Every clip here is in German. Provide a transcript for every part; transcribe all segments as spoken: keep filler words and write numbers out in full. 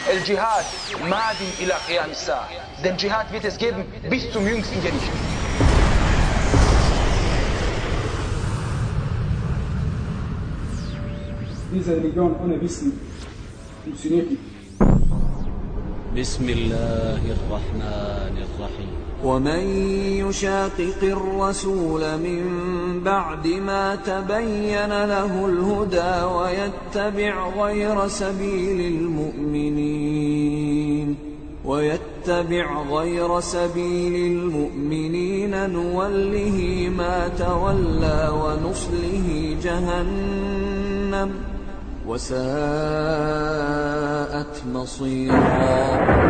El Dschihad madin ila qiyam as-sa'a. Den Dschihad wird es geben bis zum jüngsten Gericht. Diese Religion ohne Wissen funktioniert nicht. بسم الله الرحمن الرحيم ومن يشاقق الرسول من بعد ما تبين له الهدى ويتبع غير سبيل المؤمنين ويتبع غير سبيل المؤمنين نوله ما تولى ونصله جهنم وساءت مصيرا.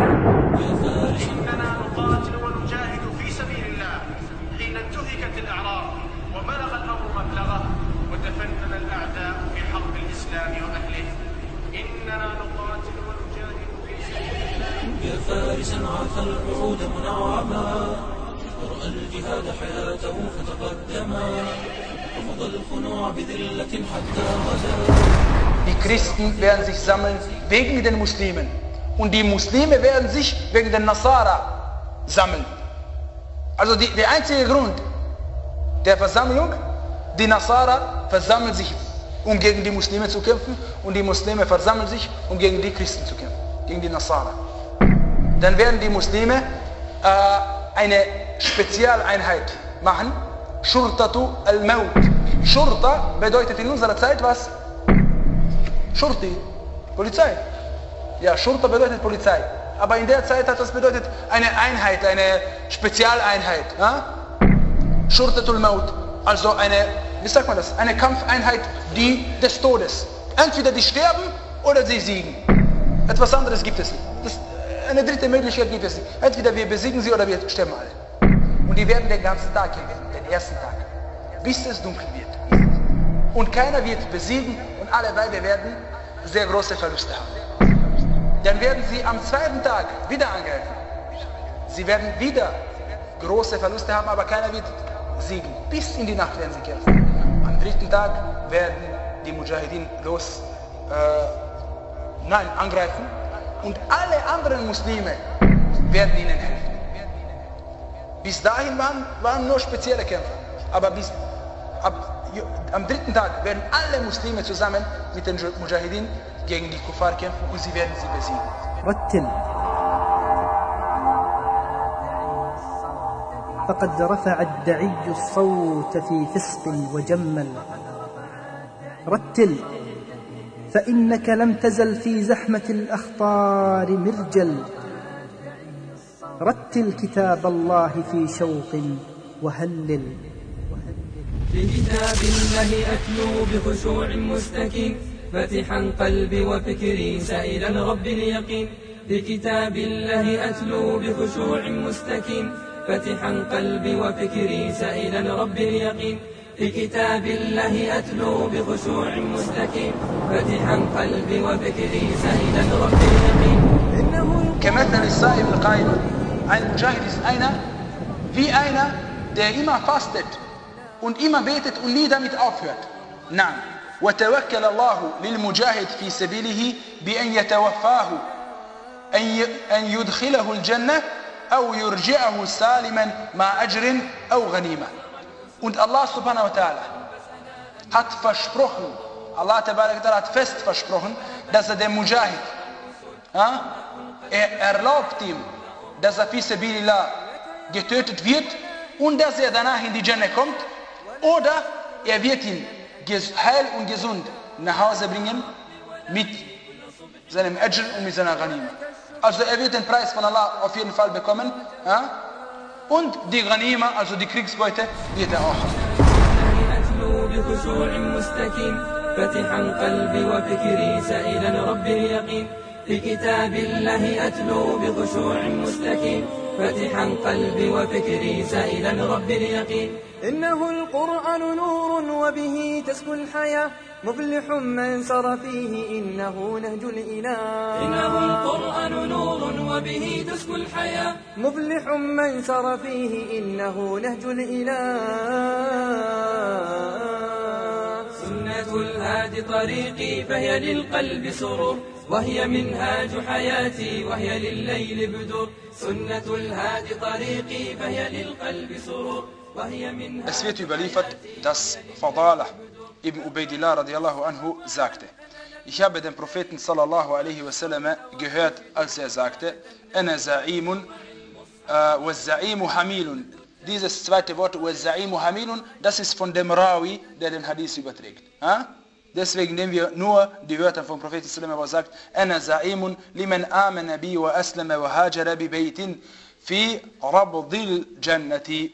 إننا نقاتل ونجاهد في سبيل الله حين انتهكت الأعراض وبلغ الأمر مبلغه وتفنن الأعداء في حرب الإسلام وأهله. إننا نقاتل ونجاهد في سبيل الله. يا فارسا عاث الوعود منعما ورأى الجهاد حياته فتقدما وفضى الخنوع بذلة حتى غدا. Die Christen werden sich sammeln wegen den Muslimen und die Muslime werden sich wegen den Nasara sammeln. Also die, der einzige Grund der Versammlung, die Nasara versammeln sich, um gegen die Muslime zu kämpfen und die Muslime versammeln sich, um gegen die Christen zu kämpfen, gegen die Nasara. Dann werden die Muslime äh, eine Spezialeinheit machen, Shurtatu al-Maut. Shurta bedeutet in unserer Zeit was? Shurti, Polizei. Ja, Shurta bedeutet Polizei. Aber in der Zeit hat das bedeutet eine Einheit, eine Spezialeinheit. Ja? Shurtatul Maut. Also eine, wie sagt man das? Eine Kampfeinheit die des Todes. Entweder die sterben oder sie siegen. Etwas anderes gibt es nicht. Das, eine dritte Möglichkeit gibt es nicht. Entweder wir besiegen sie oder wir sterben alle. Und die werden den ganzen Tag kämpfen, den ersten Tag, bis es dunkel wird. Und keiner wird besiegen und alle beide werden sehr große Verluste haben. Dann werden sie am zweiten Tag wieder angreifen. Sie werden wieder große Verluste haben, aber keiner wird siegen. Bis in die Nacht werden sie kämpfen. Am dritten Tag werden die Mujahideen los, äh, nein, angreifen und alle anderen Muslime werden ihnen helfen. Bis dahin waren, waren nur spezielle Kämpfer, aber bis ab am dritten Tag werden alle Muslime zusammen mit den Mujahideen gegen die Kuffar kämpfen und sie werden sie besiegen. رتل فقد رفع الدعي الصوت في فسق وجمل. رتل فإنك لم تزل في زحمة الأخطار مرجل. رتل كتاب الله في شوق وهلل. بكتاب الله أتلو بخشوع مستكين فتحا قلبي وفكري سائلا رب اليقين. بكتاب الله أتلو بخشوع مستكين فتحا قلبي وفكري سائلا رب اليقين. بكتاب الله أتلو بخشوع مستكين فتحا قلبي وفكري سائلا رب اليقين. كمثل الصائم القائم. Ein Mujahid ist einer wie einer, der immer fastet und immer betet und nie damit aufhört. Nein. وتوكل الله للمجاهد في سبيله بأن يتوفاه أن يدخله الجنة أو يرجعه سالما مع أجر أو غنيمة. Und Allah subhanahu wa ta'ala hat versprochen, Allah tabarak ta'ala hat fest versprochen, dass er dem Mujahid, ja, er erlaubt ihm, dass er fi sabilillah getötet wird und dass er danach in die Jannah kommt, oder er wird ihn heil und gesund nach Hause bringen mit seinem Ajr und mit seiner Ghanima. Also er wird den Preis von Allah auf jeden Fall bekommen, ja? Und die Ghanima, also die Kriegsbeute, wird er auch haben. بكتاب الله أتلو بخشوع مستكين فتحا قلبي وفكري سائلا رب اليقين. إنه القرآن نور وبه تسكو الحياة مفلح من سر فيه إنه نهج الإله. إنه القرآن نور وبه تسكو الحياة مفلح من سر فيه إنه نهج الإله. سنة الهادي طريقي فهي للقلب سرور وهي منهاج حياتي وهي لليل بدور سنة الهادي طريقي فهي للقلب سرور وهي منهاج. Es wird überliefert, dass Fadalah ibn Ubaidillah radiallahu anhu sagte: Ich habe den Propheten sallallahu alaihi wasallam gehört, als er sagte: Ana za'imun wa za'imu hamilun. Dieses zweite Wort, wa za'imu hamilun, das ist von dem Rawi, der den Hadith überträgt. Ha? Deswegen nehmen wir nur die Wörter vom Propheten sallallahu alaihi wasallam, wo er sagt: Ana za'imun liman amana bi wa aslama wa hajara bi baytin fi rabdil jannati.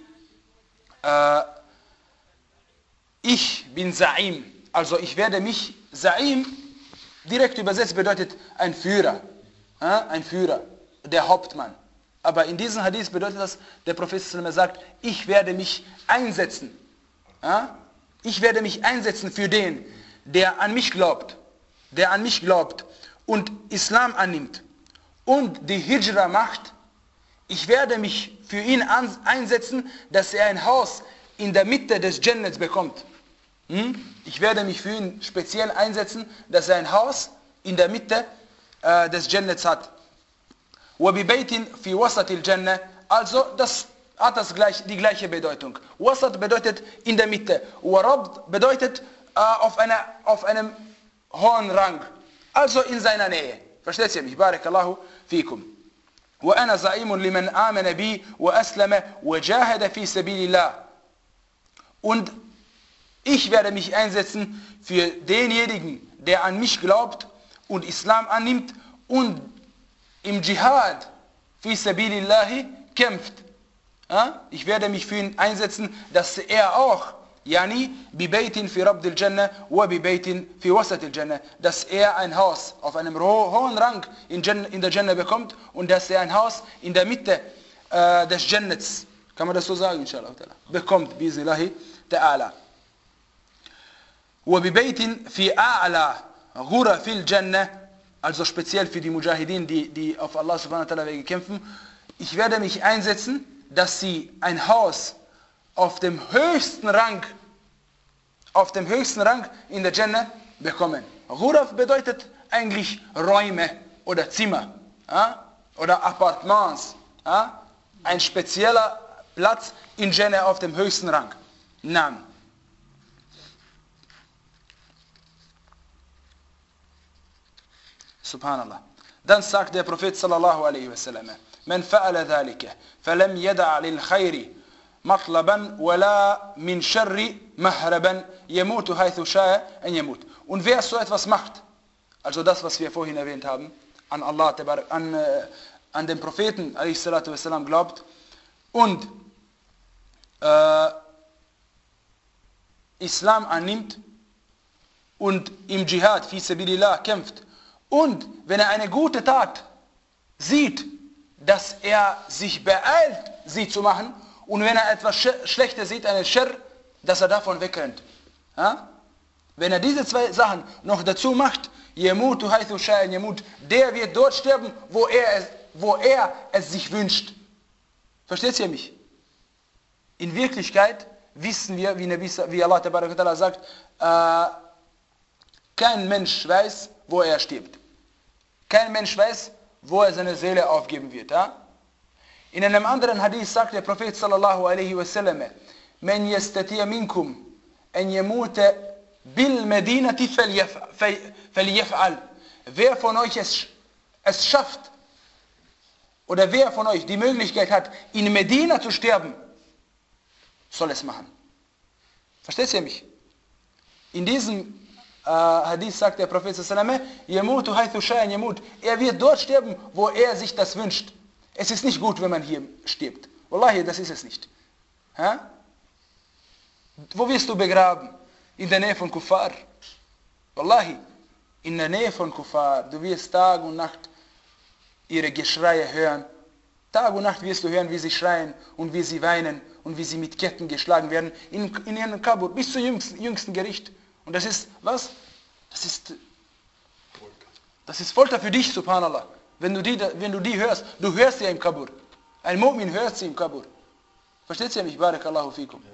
Ich bin Za'im, also ich werde mich, Za'im, direkt übersetzt bedeutet ein Führer, ein Führer, der Hauptmann. Aber in diesem Hadith bedeutet das, der Prophet sagt, ich werde mich einsetzen. Ich werde mich einsetzen für den, der an mich glaubt, der an mich glaubt und Islam annimmt und die Hijra macht. Ich werde mich für ihn einsetzen, dass er ein Haus in der Mitte des Jannats bekommt. Ich werde mich für ihn speziell einsetzen, dass er ein Haus in der Mitte äh, des Jannats hat. وَبِبَيْتٍ فِي وَسَطِ الْجَنَّةِ. Also das hat das gleich, die gleiche Bedeutung. Wasat bedeutet in der Mitte. Warabd bedeutet äh, auf, einer, auf einem hohen Rang. Also in seiner Nähe. Versteht ihr mich? Barakallahu fikum. وأنا زعيم لمن آمن بي وأسلم وجاهد في سبيل الله. Und ich werde mich einsetzen für denjenigen, der an mich glaubt und Islam annimmt und im Dschihad fi sabilillahi kämpft. Ich werde mich für ihn einsetzen, dass er auch Yani bi baytin fi rabdil Jannah wa bi baytin fi wasatil Jannah, dass er ein Haus auf einem hohen Rang in, Jannah, in der Jannah bekommt und dass er ein Haus in der Mitte äh, des Jannats, kann man das so sagen, inshallah, bekommt, bizillahi ta'ala. Wa bi baytin fi a'la ghurafil Jannah, also speziell für die Mujahideen, die, die auf Allah subhanahu wa ta'ala Wege kämpfen. Ich werde mich einsetzen, dass sie ein Haus auf dem höchsten Rang, auf dem höchsten Rang in der Jannah bekommen. Ghuraf bedeutet eigentlich Räume oder Zimmer, ja? Oder Appartements, ja? Ein spezieller Platz in Jannah auf dem höchsten Rang. Naam. Subhanallah. Dann sagt der Prophet sallallahu alaihi wasallam: Man fa'ala dhalika, falam yada' lil khayri مطلبا ولا من شر مهربا يموت حيث شاء أن يموت. Und wer so etwas macht, also das, was wir vorhin erwähnt haben, an Allah, an, an den Propheten ﷺ glaubt und äh, Islam annimmt und im Dschihad fi sabilillah kämpft und wenn er eine gute Tat sieht, dass er sich beeilt, sie zu machen, und wenn er etwas Schlechtes sieht, eine Scherr, dass er davon wegrennt. Ja? Wenn er diese zwei Sachen noch dazu macht, Yemutu haythu sha'a yamut, der wird dort sterben, wo er, es, wo er es sich wünscht. Versteht ihr mich? In Wirklichkeit wissen wir, wie, Nabi, wie Allah ta'ala sagt, äh, kein Mensch weiß, wo er stirbt. Kein Mensch weiß, wo er seine Seele aufgeben wird. Ja? In einem anderen Hadith sagt der Prophet sallallahu alaihi wasallam: Man yastati' minkum an yamuta bil Medinati falyaf'al. Wer von euch es, es schafft, oder wer von euch die Möglichkeit hat, in Medina zu sterben, soll es machen. Versteht ihr mich? In diesem äh, Hadith sagt der Prophet sallallahu alaihi wasallam: Yamutu haythu sha'a yamut. Er wird dort sterben, wo er sich das wünscht. Es ist nicht gut, wenn man hier stirbt. Wallahi, das ist es nicht. Ha? Wo wirst du begraben? In der Nähe von Kuffar. Wallahi, in der Nähe von Kuffar. Du wirst Tag und Nacht ihre Geschreie hören. Tag und Nacht wirst du hören, wie sie schreien und wie sie weinen und wie sie mit Ketten geschlagen werden in, in ihren Kabur bis zum jüngsten, jüngsten Gericht. Und das ist, was? Das ist, das ist Folter für dich, subhanallah. Wenn du, die, wenn du die hörst, du hörst sie im Kabur. Ein Mu'min hört sie im Kabur. Versteht ihr mich? Barakallahu fikum.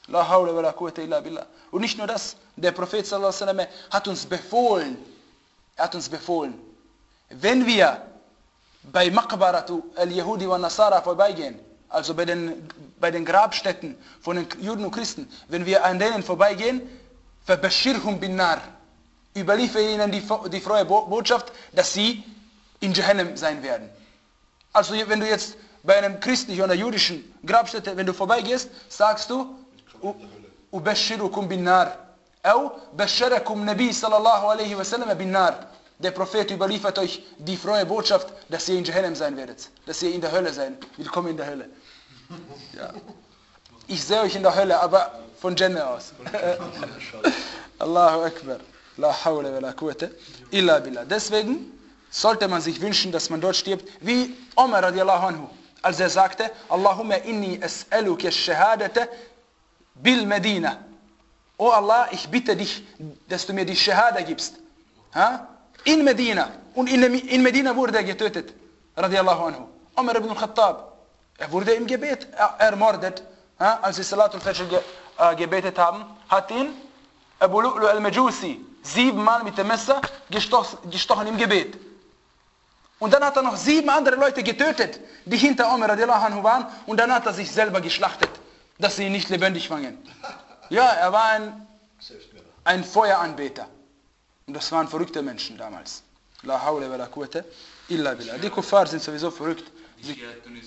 La hawla wa la quwwata illa billah. Und nicht nur das, der Prophet sallallahu alaihi wasallam hat uns befohlen, er hat uns befohlen, wenn wir bei Maqbaratu al-Yahudi wa Nasara vorbeigehen, also bei den, bei den Grabstätten von den Juden und Christen, wenn wir an denen vorbeigehen, فَبَشِّرْهُمْ بِالنَّارِ, überliefere ihnen die, die frohe Botschaft, dass sie in Jahannam sein werden. Also wenn du jetzt bei einem christlichen oder jüdischen Grabstätte, wenn du vorbeigehst, sagst du, Ubashirukum bin nar. Au basharakum Nabi sallallahu alaihi wasallam bin nar. Der Prophet überliefert euch die frohe Botschaft, dass ihr in Jahannam sein werdet. Dass ihr in der Hölle seid. Willkommen in der Hölle. Ja. Ich sehe euch in der Hölle, aber von Jannah aus. Allahu Akbar. La hawla wa la quwwata illa billah. Deswegen sollte man sich wünschen, dass man dort stirbt, wie Omar radiallahu anhu, als er sagte, Allahumma inni as'aluka ash-shahadata bil Medina. Oh Allah, ich bitte dich, dass du mir die Shahada gibst. Ha? In Medina. Und in, in Medina wurde er getötet. Radiallahu anhu. Umar ibn al-Khattab. Er wurde im Gebet ermordet. Ha? Als sie Salatul Fajr ge, äh, gebetet haben, hat ihn Abu Lu'lu al-Majusi siebenmal mit dem Messer gestochen, gestochen im Gebet. Und dann hat er noch sieben andere Leute getötet, die hinter Umar radiallahu anhu waren. Und dann hat er sich selber geschlachtet, dass sie ihn nicht lebendig fangen. Ja, er war ein, ein Feueranbeter. Und das waren verrückte Menschen damals. La hawla wa la quwwata illa billah. Die Kuffar sind sowieso verrückt. Sie,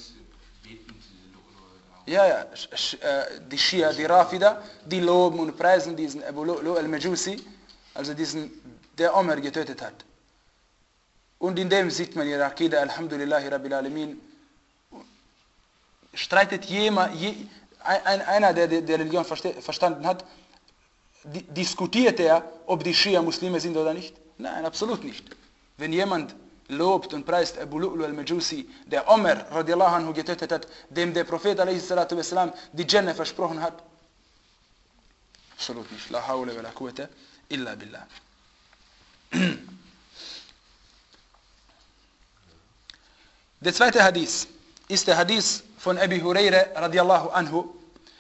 ja, ja, die Schia, die Rafida, die loben und preisen diesen Abu Lu'lu al-Majusi, also diesen, der Umar getötet hat. Und in dem sieht man ihre Akida, Alhamdulillahi Rabbil Alamin, streitet jemand, je, ein, einer, der die Religion verstanden hat, diskutiert er, ob die Schia Muslime sind oder nicht? Nein, absolut nicht. Wenn jemand lobt und preist Abu Lu'lu al-Majusi, der Umar radiallahu anhu getötet hat, dem der Prophet alaihi salatu wassalam die Jannah versprochen hat, absolut nicht. La hawla wa la quwwata illa billah. Der zweite Hadith ist der Hadith von Abi Huraira radiallahu anhu.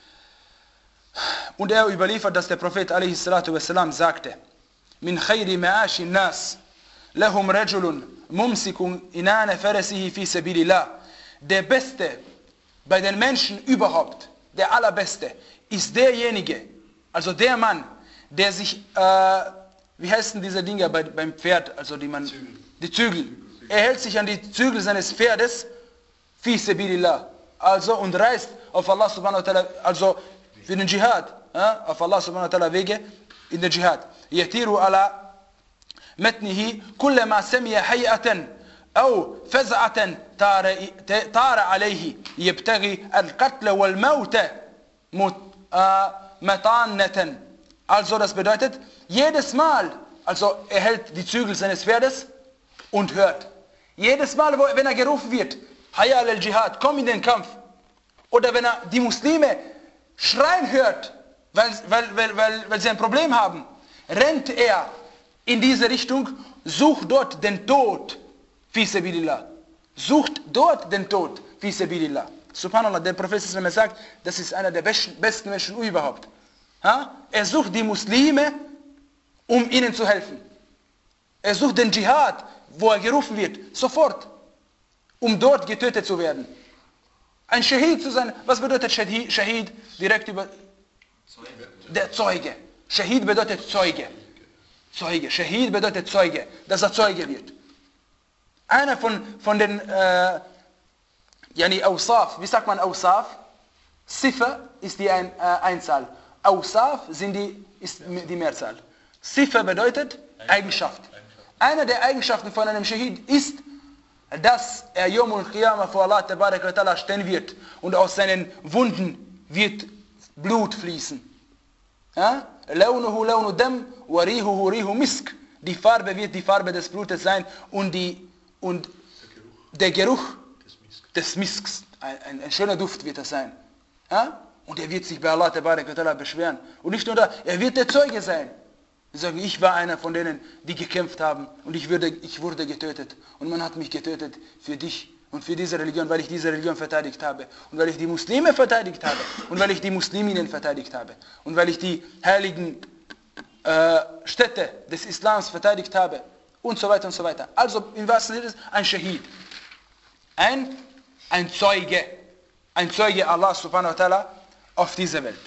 Und er überliefert, dass der Prophet alaihi salatu wassalam sagte, Min khayri ma'ashi nas, lahum rajulun mumsikun inana farasihi fi sabilillah. Der Beste bei den Menschen überhaupt, der Allerbeste, ist derjenige, also der Mann, der sich, äh, wie heißen diese Dinger bei, beim Pferd, also die man, Zügel. die Zügel, er hält sich an die Zügel seines Pferdes, fi sabilillah, also und reist auf Allah subhanahu wa ta'ala, also für den Dschihad, ja, auf Allah subhanahu wa ta'ala Wege in den Dschihad. Yatiru ala متنه كلما سمي حيئة أو فزعة طار عليه يبتغي القتل والموت مطانة. Also das bedeutet, jedes Mal, also er hält die Zügel seines Pferdes und hört. Jedes Mal, wenn er gerufen wird, Hayya al-Jihad, komm in den Kampf. Oder wenn er die Muslime schreien hört, weil, weil, weil, weil, weil sie ein Problem haben, rennt er in diese Richtung, sucht dort den Tod, fi sabilillah. Sucht dort den Tod, fi sabilillah. Subhanallah, der Prophet sagt, das ist einer der besten, besten Menschen überhaupt. Ha? Er sucht die Muslime, um ihnen zu helfen. Er sucht den Dschihad, wo er gerufen wird, sofort, um dort getötet zu werden. Ein Shahid zu sein, was bedeutet Shahid? Shahid direkt über... Der Zeuge. Shahid bedeutet Zeuge. Zeuge. Shahid bedeutet Zeuge, dass er Zeuge wird. Einer von, von den äh, yani Awsaf, wie sagt man Awsaf? Sifa ist die ein, äh, Einzahl. Awsaf sind die, ist die Mehrzahl. Sifa bedeutet Eigenschaft. Eine der Eigenschaften von einem Shahid ist, dass er Yawmul Qiyamah vor Allah Tabarak wa Ta'ala stehen wird und aus seinen Wunden wird Blut fließen. Ja? Launuhu launu dam wa rihuhu rihu misk. Die Farbe wird die Farbe des Blutes sein und, die, und der Geruch des Misks, ein, ein, ein schöner Duft wird das sein. Ja? Und er wird sich bei Allah Tabarak wa Ta'ala beschweren. Und nicht nur da, er wird der Zeuge sein. Wir sagen, ich war einer von denen, die gekämpft haben und ich wurde, ich wurde getötet. Und man hat mich getötet für dich, Und für diese Religion, weil ich diese Religion verteidigt habe. Und weil ich die Muslime verteidigt habe. Und weil ich die Musliminnen verteidigt habe. Und weil ich die heiligen äh, Städte des Islams verteidigt habe. Und so weiter und so weiter. Also, im wahrsten Sinne ein Shahid. Ein, ein Zeuge. Ein Zeuge Allah subhanahu wa ta'ala auf dieser Welt.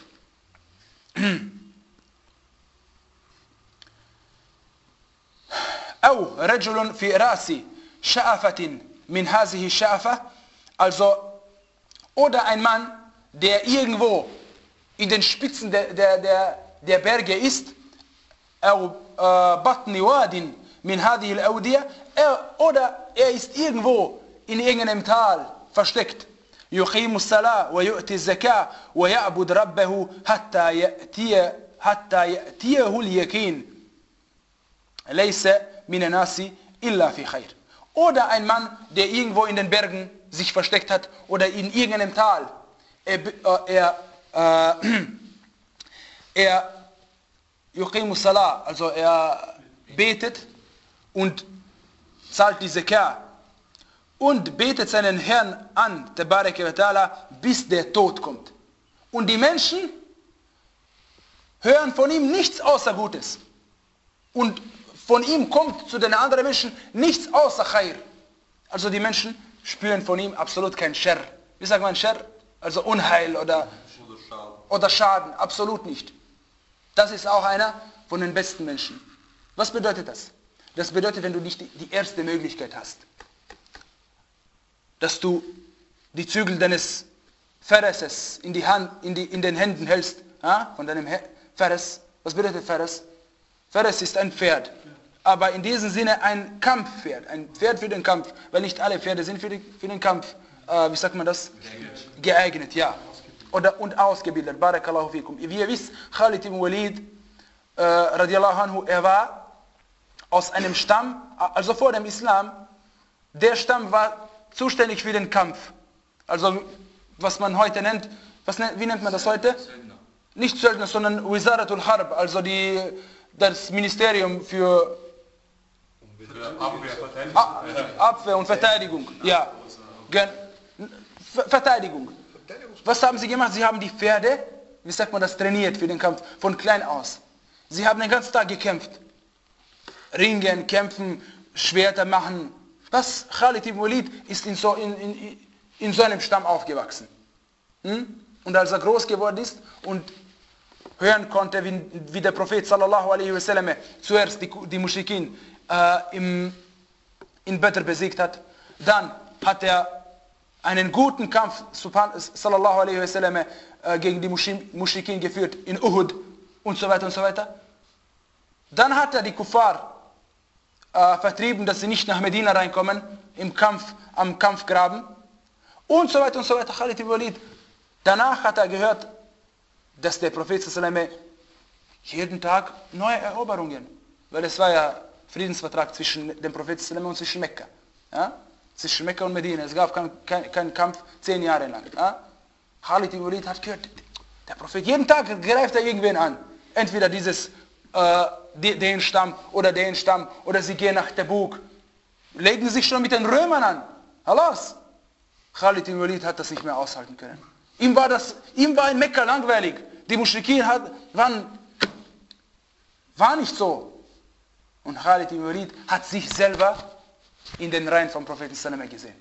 أو رجل في رأس شأفة من هذه الشأفة, also, oder ein Mann, der irgendwo in den Spitzen der, der, der, der Berge ist, أو بطن واد من هذه الأودية, oder er ist irgendwo in irgendeinem Tal versteckt. يقيم الصلاة ويؤتي الزكاة ويعبد ربه حتى يأتي حتى يأتيه اليقين ليس من الناس إلا في خير. Oder ein Mann, der irgendwo in den Bergen sich versteckt hat oder in irgendeinem Tal. Er, er, äh, er يقيم الصلاة, also er betet und zahlt die Zakah und betet seinen Herrn an, Tabaraka wa Ta'ala, bis der Tod kommt. Und die Menschen hören von ihm nichts außer Gutes. Und von ihm kommt zu den anderen Menschen nichts außer Khair. Also die Menschen spüren von ihm absolut kein Scherr. Wie sagt man Scherr? Also Unheil oder, oder Schaden. Absolut nicht. Das ist auch einer von den besten Menschen. Was bedeutet das? Das bedeutet, wenn du nicht die erste Möglichkeit hast, dass du die Zügel deines Pferdes in, die Hand, in, die, in den Händen hältst, ja, von deinem Pferd. Was bedeutet Pferd? Pferd ist ein Pferd, aber in diesem Sinne ein Kampfpferd, ein Pferd für den Kampf, weil nicht alle Pferde sind für, die, für den Kampf, äh, wie sagt man das? Geeignet, Geeignet ja. Oder, und ausgebildet, Barakallahu fikum. Wie ihr wisst, Khalid ibn Walid, äh, radiallahu anhu, er war aus einem Stamm, also vor dem Islam, der Stamm war zuständig für den Kampf. Also, was man heute nennt, was, wie nennt man das heute? Söldner. Nicht Söldner, sondern Wizaratul Harb, also die, das Ministerium für Abwehr, Abwehr und Verteidigung. Ja, Verteidigung. Was haben sie gemacht? Sie haben die Pferde, wie sagt man das, trainiert für den Kampf, von klein aus. Sie haben den ganzen Tag gekämpft. Ringen, kämpfen, Schwerter machen. Was? Khalid ibn Walid ist in so, in, in, in so einem Stamm aufgewachsen. Hm? Und als er groß geworden ist und hören konnte, wie, wie der Prophet sallallahu alaihi wasallam zuerst die, die Mushrikin äh, im, in Badr besiegt hat, dann hat er einen guten Kampf sallallahu alaihi wasallam äh, gegen die Mushrikin geführt in Uhud und so weiter und so weiter. Dann hat er die Kuffar äh, vertrieben, dass sie nicht nach Medina reinkommen, im Kampf, am Kampfgraben und so weiter und so weiter. Khalid ibn Walid. Danach hat er gehört, dass der Prophet sallallahu alaihi wasallam jeden Tag neue Eroberungen, weil es war ja Friedensvertrag zwischen dem Prophet sallallahu alaihi wasallam und zwischen Mekka. Ja? Zwischen Mekka und Medina. Es gab keinen kein, kein Kampf zehn Jahre lang. Ja? Khalid ibn Walid hat gehört, der Prophet, jeden Tag greift er irgendwen an. Entweder dieses, äh, den Stamm oder den Stamm, oder sie gehen nach Tabuk. Legen sich schon mit den Römern an. Halas. Khalid ibn Walid hat das nicht mehr aushalten können. Ihm war, das, ihm war in Mekka langweilig. Die Muschrikin hat, waren, war nicht so. Und Khalid ibn Walid hat sich selber in den Reihen vom Propheten sallallahu alaihi wasallam gesehen.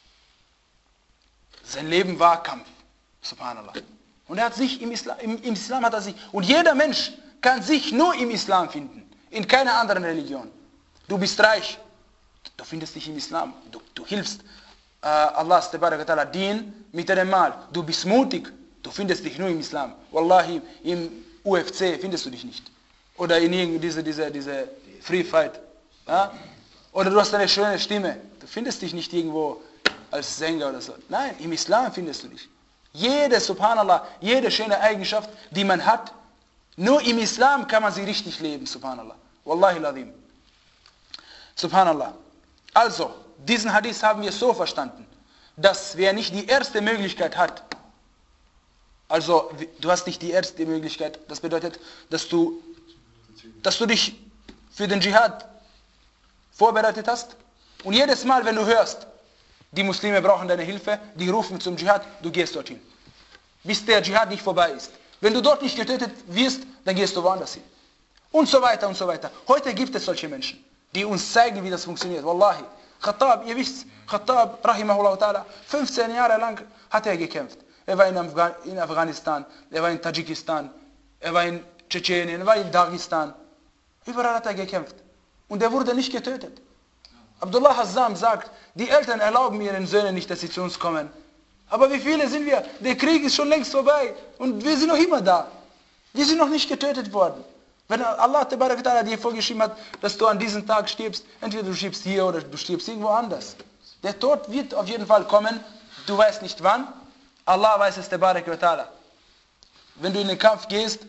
Sein Leben war Kampf. Subhanallah. Und er hat sich im Islam, im, im Islam hat er sich, und jeder Mensch kann sich nur im Islam finden. In keiner anderen Religion. Du bist reich. Du findest dich im Islam. Du, du hilfst Uh, Allahs Ta'ala Dien mit deinem Mal. Du bist mutig, du findest dich nur im Islam. Wallahi, im U F C findest du dich nicht. Oder in diese, diese, diese Free Fight. Ja? Oder du hast eine schöne Stimme. Du findest dich nicht irgendwo als Sänger oder so. Nein, im Islam findest du dich. Jede, Subhanallah, jede schöne Eigenschaft, die man hat, nur im Islam kann man sie richtig leben, Subhanallah. Wallahi ladhim. Subhanallah. Also, diesen Hadith haben wir so verstanden, dass wer nicht die erste Möglichkeit hat, also du hast nicht die erste Möglichkeit, das bedeutet, dass du, dass du dich für den Dschihad vorbereitet hast und jedes Mal, wenn du hörst, die Muslime brauchen deine Hilfe, die rufen zum Dschihad, du gehst dorthin. Bis der Dschihad nicht vorbei ist. Wenn du dort nicht getötet wirst, dann gehst du woanders hin. Und so weiter und so weiter. Heute gibt es solche Menschen, die uns zeigen, wie das funktioniert. Wallahi. Khattab, ihr wisst, Khattab, rahimahullah ta'ala, fünfzehn Jahre lang hat er gekämpft. Er war in, Afgan in Afghanistan, er war in Tadschikistan, er war in Tschetschenien, er war in Dagestan. Überall hat er gekämpft. Und er wurde nicht getötet. Abdullah Hazzam sagt, die Eltern erlauben ihren Söhnen nicht, dass sie zu uns kommen. Aber wie viele sind wir? Der Krieg ist schon längst vorbei und wir sind noch immer da. Wir sind noch nicht getötet worden. Wenn Allah dir vorgeschrieben hat, dass du an diesem Tag stirbst, entweder du stirbst hier oder du stirbst irgendwo anders. Der Tod wird auf jeden Fall kommen, du weißt nicht wann. Allah weiß es, Ta'ala. Wenn du in den Kampf gehst,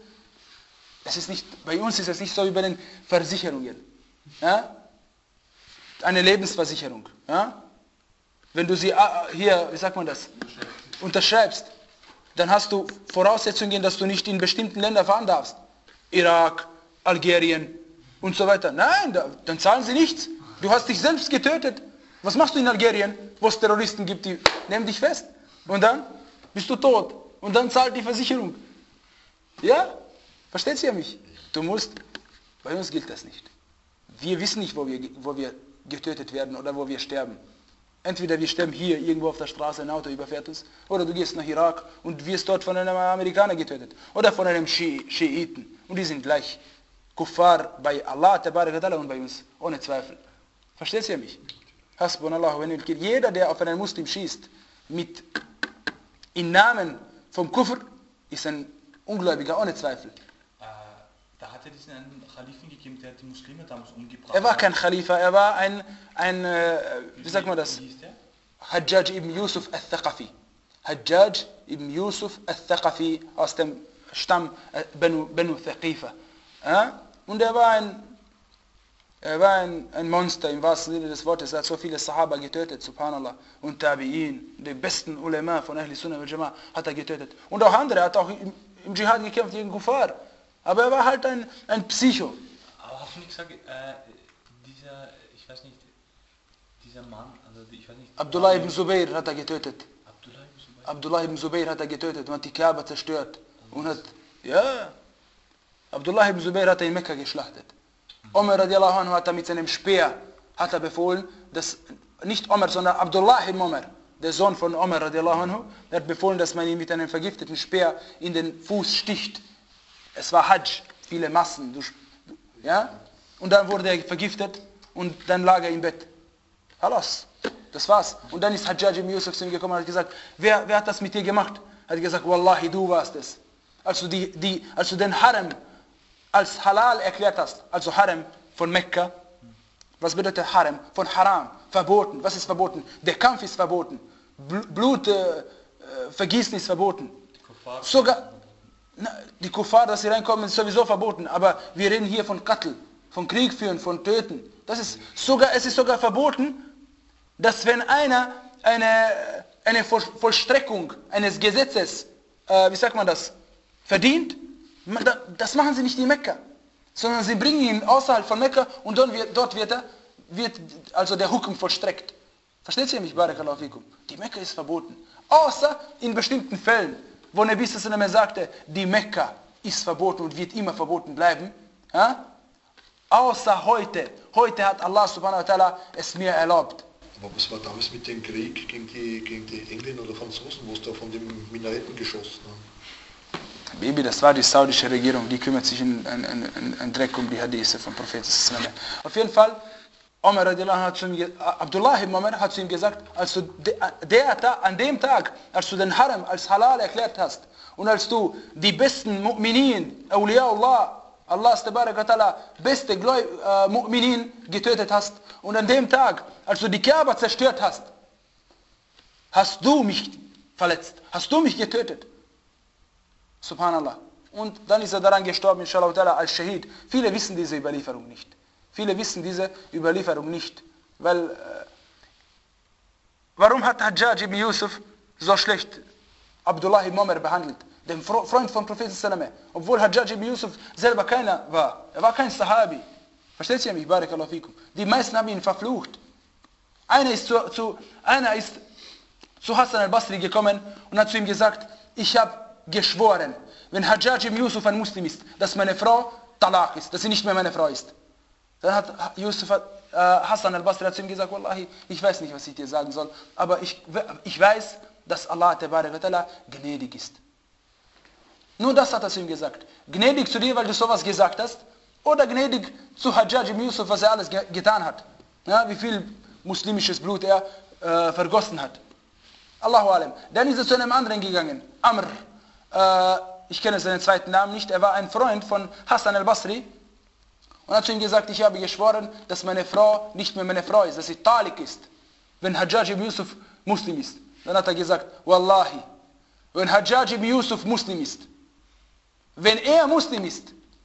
es ist nicht, bei uns ist es nicht so wie bei den Versicherungen. Ja? Eine Lebensversicherung. Ja? Wenn du sie hier, wie sagt man das, unterschreibst, dann hast du Voraussetzungen, dass du nicht in bestimmten Ländern fahren darfst. Irak, Algerien und so weiter. Nein, da, dann zahlen sie nichts. Du hast dich selbst getötet. Was machst du in Algerien, wo es Terroristen gibt, die nehmen dich fest? Und dann bist du tot. Und dann zahlt die Versicherung. Ja? Versteht ihr mich? Du musst, bei uns gilt das nicht. Wir wissen nicht, wo wir, wo wir getötet werden oder wo wir sterben. Entweder wir sterben hier, irgendwo auf der Straße, ein Auto überfährt uns, oder du gehst nach Irak und wirst dort von einem Amerikaner getötet. Oder von einem Schi Schiiten. Und die sind gleich Kuffar bei Allah und bei uns, ohne Zweifel. Versteht ihr mich? Hasbunallah wa ni'mal wakeel. Jeder, der auf einen Muslim schießt, mit im Namen vom Kufr, ist ein Ungläubiger, ohne Zweifel. Äh, da hat er diesen einen Khalifen gegeben, der hat die Muslime damals umgebracht. Er war kein Khalifa, er war ein, ein äh, wie sagt man das? Wie hieß der? Hajjaj ibn Yusuf al-Thaqafi. Hajjaj ibn Yusuf al-Thaqafi aus dem Stamm äh, Banu, Banu Thaqifa. Ja? Und er war ein Er war ein, ein Monster im wahrsten Sinne des Wortes. Er hat so viele Sahaba getötet, subhanallah. Und Tabi'in, die besten Ulema von Ahli Sunnah wal Jama'ah, hat er getötet. Und auch andere, er hat auch im, im Dschihad gekämpft gegen Kuffar. Aber er war halt ein, ein Psycho. Aber hast du nicht gesagt, äh, dieser, ich weiß nicht, dieser Mann, also ich weiß nicht... Abdullah ibn Zubayr hat er getötet. Abdullah ibn Zubayr? Abdullah ibn Zubayr hat er getötet und hat die Kaaba zerstört. Und hat, ja, Abdullah ibn Zubayr hat er in Mekka geschlachtet. Umar radiallahu anhu hat er mit seinem Speer hat er befohlen, dass nicht Umar, sondern Abdullah ibn Umar, der Sohn von Umar radiallahu anhu, der hat befohlen, dass man ihn mit einem vergifteten Speer in den Fuß sticht. Es war Hajj, viele Massen, ja? Und dann wurde er vergiftet und dann lag er im Bett. Halas, das war's. Und dann ist Hajjaj ibn Yusuf zu ihm gekommen und hat gesagt, wer, wer hat das mit dir gemacht? Er hat gesagt, Wallahi, du warst es. Als du, die, die, als du den Harem als halal erklärt hast, also Harem von Mekka. Was bedeutet Harem? Von Haram, verboten. Was ist verboten? Der Kampf ist verboten. Blutvergießen äh, ist verboten. Die Sogar na, die Kuffar, dass sie reinkommen, ist sowieso verboten. Aber wir reden hier von Qatl, von Krieg führen, von Töten. Das ist sogar, es ist sogar verboten, dass wenn einer eine, eine Vollstreckung eines Gesetzes, äh, wie sagt man das, verdient, das machen sie nicht in Mekka, sondern sie bringen ihn außerhalb von Mekka und dort wird, dort wird, er, wird also der Hukum vollstreckt. Versteht ihr mich? Barakallahu fikum. Die Mekka ist verboten. Außer in bestimmten Fällen, wo Nabi sallallahu alaihi wasallam sagte, die Mekka ist verboten und wird immer verboten bleiben. Ja? Außer heute. Heute hat Allah subhanahu wa ta'ala es mir erlaubt. Aber was war damals mit dem Krieg gegen die, gegen die Engländer oder Franzosen, wo es da von den Minaretten geschossen haben? Baby, das war die saudische Regierung, die kümmert sich in, in, in, in Dreck um die Hadithe vom Propheten. Auf jeden Fall, Umar hat zu ihm, Abdullah ibn Umar hat zu ihm gesagt, als du de, der, an dem Tag, als du den Haram als halal erklärt hast und als du die besten Mu'minin, Awliyaullah, Allahs Ta'ala, beste Gläu, äh, Mu'minin getötet hast und an dem Tag, als du die Kaaba zerstört hast, hast du mich verletzt, hast du mich getötet. Subhanallah. Und dann ist er daran gestorben, inshallah ta'ala, als Shahid. Viele wissen diese Überlieferung nicht. Viele wissen diese Überlieferung nicht. Weil, äh, warum hat Hajjaj ibn Yusuf so schlecht Abdullah ibn Umar behandelt? Den Freund vom Propheten sallallahu alaihi wasallam. Obwohl Hajjaj ibn Yusuf selber keiner war. Er war kein Sahabi. Versteht ihr mich? Barakallahu fikum. Die meisten haben ihn verflucht. Einer ist zu, zu, einer ist zu Hassan al-Basri gekommen und hat zu ihm gesagt, ich habe geschworen, wenn Hajjaj ibn Yusuf ein Muslim ist, dass meine Frau Talaq ist, dass sie nicht mehr meine Frau ist. Dann hat Yusuf, äh, Hassan al-Basri hat zu ihm gesagt, Wallahi, ich weiß nicht, was ich dir sagen soll, aber ich, ich weiß, dass Allah gnädig ist. Nur das hat er zu ihm gesagt. Gnädig zu dir, weil du sowas gesagt hast, oder gnädig zu Hajjaj ibn Yusuf, was er alles ge getan hat. Ja, wie viel muslimisches Blut er äh, vergossen hat. Allahu alam. Dann ist er zu einem anderen gegangen. Amr. Äh, ich kenne seinen zweiten Namen nicht. Er war ein Freund von Hassan al-Basri. Und hat zu ihm gesagt, ich habe geschworen, dass meine Frau nicht mehr meine Frau ist, dass sie Talik ist, wenn Hajjaj ibn Yusuf Muslim ist. Dann hat er gesagt, Wallahi, wenn Hajjaj ibn Yusuf Muslim ist, wenn er Muslim ist,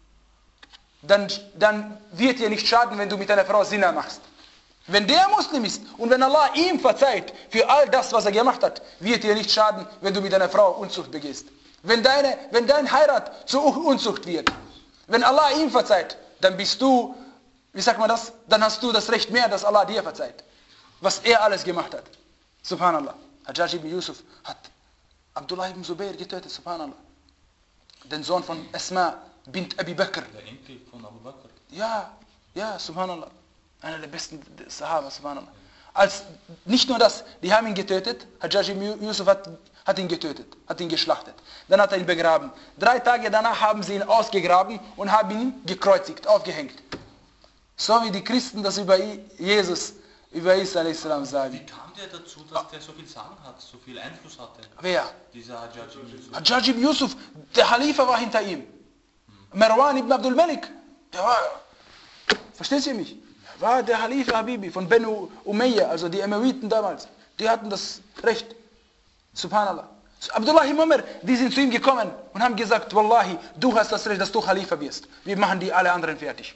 dann, dann wird dir nicht schaden, wenn du mit einer Frau Zina machst. Wenn der Muslim ist und wenn Allah ihm verzeiht für all das, was er gemacht hat, wird dir nicht schaden, wenn du mit einer Frau Unzucht begehst. Wenn, deine, wenn dein Heirat zur Unzucht wird, wenn Allah ihm verzeiht, dann bist du, wie sagt man das, dann hast du das Recht mehr, dass Allah dir verzeiht, was er alles gemacht hat. Subhanallah. Hajjaj ibn Yusuf hat Abdullah ibn Zubair getötet, subhanallah. Den Sohn von Asma bint Abi Bakr. Der Enkel von Abu Bakr. Ja, ja, subhanallah. Einer der besten Sahaba, subhanallah. Als, nicht nur das, die haben ihn getötet, Hajjaj ibn Yusuf hat, hat ihn getötet, hat ihn geschlachtet. Dann hat er ihn begraben. Drei Tage danach haben sie ihn ausgegraben und haben ihn gekreuzigt, aufgehängt. So wie die Christen das über Jesus, über Isa a.s. sagen. Wie kam der dazu, dass der so viel Sagen hat, so viel Einfluss hatte? Wer? Dieser Hajjaj ibn Yusuf. Hajjaj ibn Yusuf, der Khalifa war hinter ihm. Hm. Marwan ibn Abdul Malik, der war, versteht ihr mich? War der Khalifa Habibi von Benu Umayyah, also die Emawiten damals. Die hatten das Recht. Subhanallah. Abdullah ibn Umar, die sind zu ihm gekommen und haben gesagt, Wallahi, du hast das Recht, dass du Khalifa wirst. Wir machen die alle anderen fertig.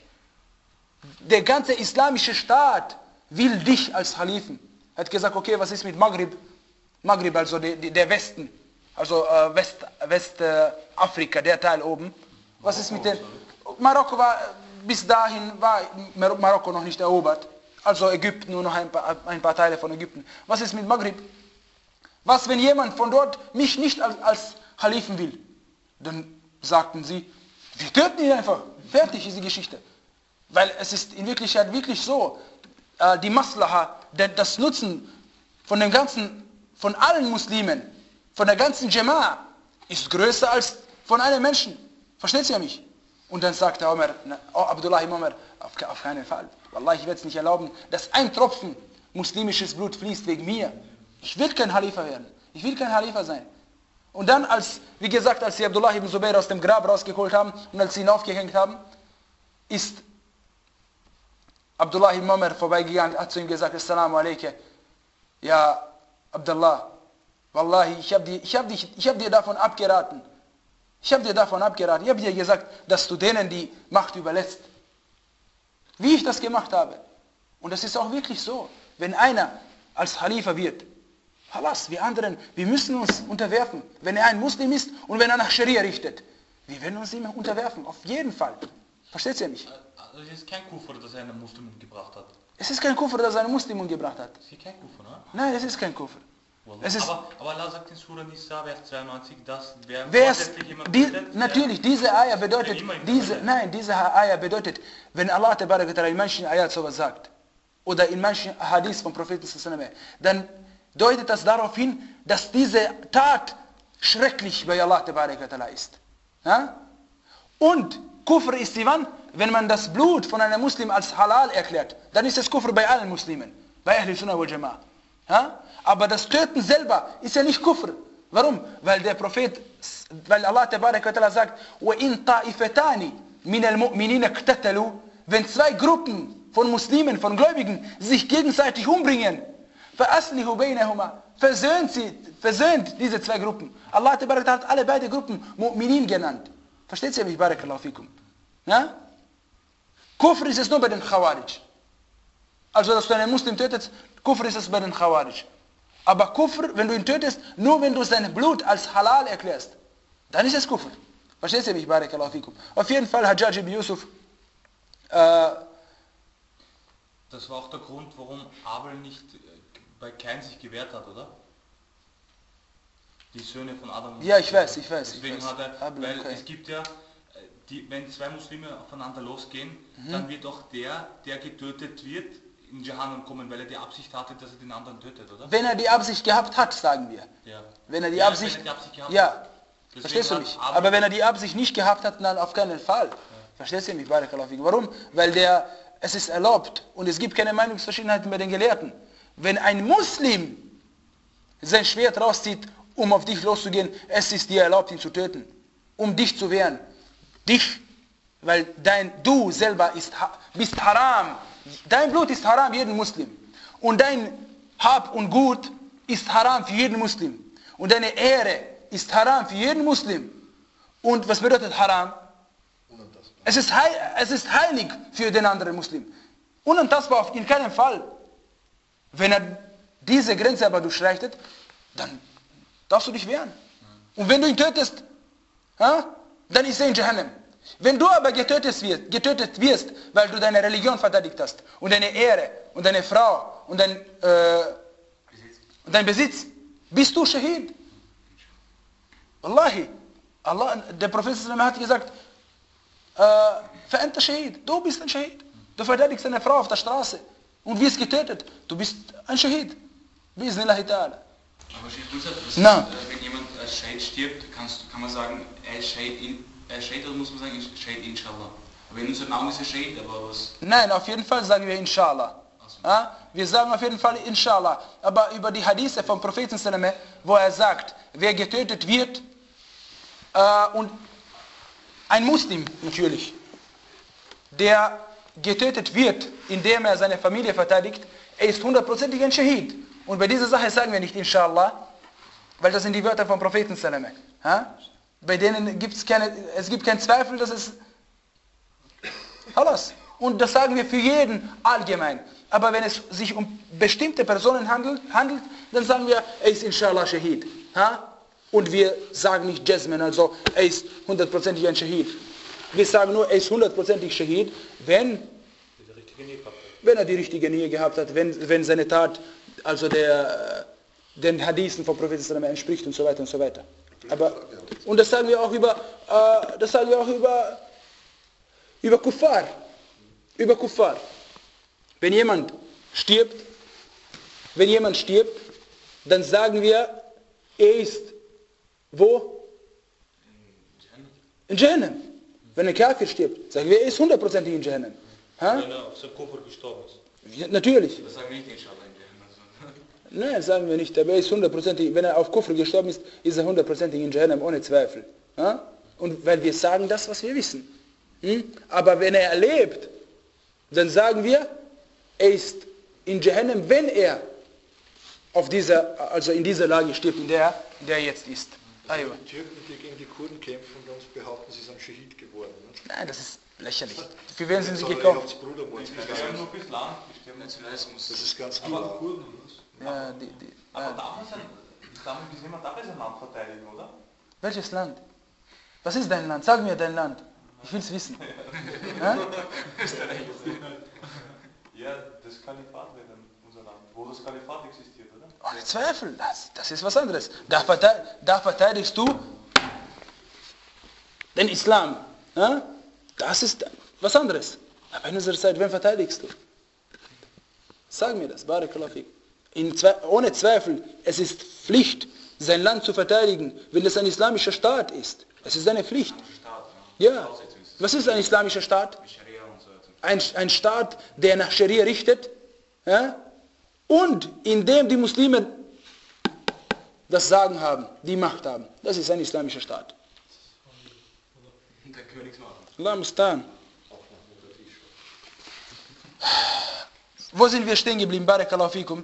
Der ganze islamische Staat will dich als Khalifen. Er hat gesagt, okay, was ist mit Maghrib? Maghrib, also die, die, der Westen, also äh, West, Westafrika, äh, der Teil oben. Was ist mit den... Marokko war... Bis dahin war Marokko noch nicht erobert, also Ägypten, nur noch ein paar, ein paar Teile von Ägypten. Was ist mit Maghrib? Was, wenn jemand von dort mich nicht als, als Khalifen will? Dann sagten sie, wir töten ihn einfach. Fertig ist die Geschichte. Weil es ist in Wirklichkeit wirklich so, äh, die Maslaha, das Nutzen von dem ganzen, von allen Muslimen, von der ganzen Jama'a, ist größer als von einem Menschen. Versteht ihr mich? Und dann sagte Umar, oh, Abdullah ibn Umar, auf, auf keinen Fall. Wallah, ich werde es nicht erlauben, dass ein Tropfen muslimisches Blut fließt wegen mir. Ich will kein Khalifa werden. Ich will kein Khalifa sein. Und dann, als, wie gesagt, als sie Abdullah ibn Zubair aus dem Grab rausgeholt haben und als sie ihn aufgehängt haben, ist Abdullah ibn Umar vorbeigegangen, hat zu ihm gesagt, Assalamu alaikum. Ja, Abdullah, Wallahi, ich habe dir, ich hab dich, ich hab dir davon abgeraten. Ich habe dir davon abgeraten. Ich habe dir gesagt, dass du denen die Macht überlässt. Wie ich das gemacht habe. Und das ist auch wirklich so. Wenn einer als Khalifa wird, Halas, wir anderen, wir müssen uns unterwerfen. Wenn er ein Muslim ist und wenn er nach Scharia richtet, wir werden uns ihm unterwerfen. Auf jeden Fall. Versteht ihr mich? Also es ist kein Kufr, dass er einen Muslim umgebracht hat. Es ist kein Kufr, dass er einen Muslim umgebracht hat. Es ist kein Kufr, ne? Nein, es ist kein Kufr. Es ist, aber, aber Allah sagt in Surah Nisa, Vers zweiundneunzig, dass wer vorsätzlich jemand die, tötet, natürlich, diese Ayah bedeutet, diese, nein, diese Ayah bedeutet, wenn Allah in manchen Ayat sowas sagt, oder in manchen Hadith vom Propheten, dann deutet das darauf hin, dass diese Tat schrecklich bei Allah ist. Ja? Und Kufr ist sie wann? Wenn man das Blut von einem Muslim als halal erklärt, dann ist es Kufr bei allen Muslimen, bei Ahl Sunnah wal Jama'ah. Ja? Aber das Töten selber ist ja nicht Kufr. Warum? Weil der Prophet, weil Allah sagt, وَإِن طَائِفَتَانِ مِنَ الْمُؤْمِنِينَ اقْتَتَلُوا, wenn zwei Gruppen von Muslimen, von Gläubigen, sich gegenseitig umbringen, فَأَصْلِحُوا بَيْنَهُمَا, versöhnt sie, versöhnt diese zwei Gruppen. Allah hat alle beide Gruppen Mu'minin genannt. Versteht ihr mich? Barakallahu fikum. Ja? Kufr ist es nur bei den Khawarij. Also, dass du einen Muslim tötest, Kufr ist es bei den Khawarij. Aber Kufr, wenn du ihn tötest, nur wenn du sein Blut als halal erklärst, dann ist es Kufr. Verstehst du mich? Barakallahu fikum. Auf jeden Fall, Hajjaj ibn Yusuf äh, Das war auch der Grund, warum Abel nicht bei Kain sich gewehrt hat, oder? Die Söhne von Adam. Ja, ich weiß, ich weiß. Deswegen ich weiß. hat er, Abel, weil okay. es gibt ja, die, wenn zwei Muslime aufeinander losgehen, Mhm. dann wird auch der, der getötet wird, in Jahannam kommen, weil er die Absicht hatte, dass er den anderen tötet, oder? Wenn er die Absicht gehabt hat, sagen wir. Ja. Wenn er die Ja, Absicht, wenn er die Absicht gehabt ja, hat. Deswegen verstehst du hat mich? Abel- Aber wenn er die Absicht nicht gehabt hat, dann auf keinen Fall. Ja. Verstehst du mich? Barakallahu fik. Warum? Weil der, es ist erlaubt und es gibt keine Meinungsverschiedenheiten bei den Gelehrten. Wenn ein Muslim sein Schwert rauszieht, um auf dich loszugehen, es ist dir erlaubt, ihn zu töten, um dich zu wehren. Dich, weil dein, du selber ist, bist haram. Dein Blut ist haram für jeden Muslim. Und dein Hab und Gut ist haram für jeden Muslim. Und deine Ehre ist haram für jeden Muslim. Und was bedeutet haram? Es ist, heil, es ist heilig für den anderen Muslim. Unantastbar auf in keinem Fall. Wenn er diese Grenze aber durchschreitet, dann darfst du dich wehren. Und wenn du ihn tötest, ja, dann ist er in Jahannam. Wenn du aber getötet wirst, getötet wirst, weil du deine Religion verteidigt hast und deine Ehre und deine Frau und dein, äh, und dein Besitz, bist du Shahid. Wallahi, Allah, der Prophet hat gesagt, äh, Shahid, du bist ein Shahid. Du verteidigst deine Frau auf der Straße und wirst getötet. Du bist ein Shahid. Bismillahi ta'ala. Aber Sheikh Bulsat, was ist, Na. äh, wenn jemand als Shahid stirbt, kannst, kann man sagen, er ist Shahid, in, er ist Shahid oder muss man sagen, Shahid inshallah? Aber in unseren Augen ist er Shahid, aber was... Nein, auf jeden Fall sagen wir Inshallah. Ja? Wir sagen auf jeden Fall Inshallah. Aber über die Hadithe vom Propheten, wo er sagt, wer getötet wird, äh, und ein Muslim natürlich, der getötet wird, indem er seine Familie verteidigt, er ist hundertprozentig ein Shahid. Und bei dieser Sache sagen wir nicht Inshallah, weil das sind die Wörter vom Propheten. Ja? Bei denen gibt es keine, es gibt keinen Zweifel, dass es Halas. Und das sagen wir für jeden allgemein. Aber wenn es sich um bestimmte Personen handelt, handelt dann sagen wir, er ist Inshallah Shahid. Ha? Und wir sagen nicht Jasmin, also er ist hundertprozentig ein Shahid. Wir sagen nur, er ist hundertprozentig Shahid, wenn, wenn er die richtige Nähe gehabt hat, wenn, wenn seine Tat also der, den Hadithen vom Propheten entspricht und so weiter und so weiter. Aber, und das sagen wir auch über, äh, das sagen wir auch über, über Kuffar. Über Kuffar. Wenn jemand stirbt, wenn jemand stirbt, dann sagen wir, er ist wo? In Jahannam. Wenn ein Kafir stirbt, sagen wir, er ist hundertprozentig in Jahannam. Ha? Wenn er auf seinem Kufr gestorben ist. Ja, natürlich. Das sagen wir nicht inshallah in Jahannam. Nein, sagen wir nicht, aber er ist hundertprozentig, wenn er auf Kufr gestorben ist, ist er hundertprozentig in Jahannam, ohne Zweifel. Ha? Und weil wir sagen das, was wir wissen. Hm? Aber wenn er lebt, dann sagen wir, er ist in Jahannam, wenn er auf dieser, also in dieser Lage stirbt, in der, in der er jetzt ist. Also die Türken, die gegen die Kurden kämpfen und uns behaupten, sie sind Schahid geworden. Ne? Nein, das ist lächerlich. Für wen sind sie Sondern gekommen? aufs Brudermord Die gegangen. werden nur bis Land bestimmt. Nationalismus. Das ist ganz Aber klar. Kurden, Ja, die, die, Aber äh, darf man sein, darf man bis jemand darf sein Land verteidigen, oder? welches Land? Was ist dein Land? Sag mir dein Land. Ich will es wissen. Ja? Ja, das Kalifat wäre dann unser Land, wo das Kalifat existiert, oder? Ohne Zweifel, das, das ist was anderes. Da, verte, da verteidigst du den Islam. Ja? Das ist was anderes. Aber in unserer Zeit, wen verteidigst du? Sag mir das, Barakallahu fik. In Zwe- ohne Zweifel, es ist Pflicht, sein Land zu verteidigen, wenn es ein islamischer Staat ist. Es ist eine Pflicht. Ja. Was ist ein islamischer Staat? Ein, ein Staat, der nach Scharia richtet, ja? Und in dem die Muslime das Sagen haben, die Macht haben. Das ist ein islamischer Staat. Da können wir nichts machen. Allah mustan. Wo sind wir stehen geblieben? Barakallahu fikum.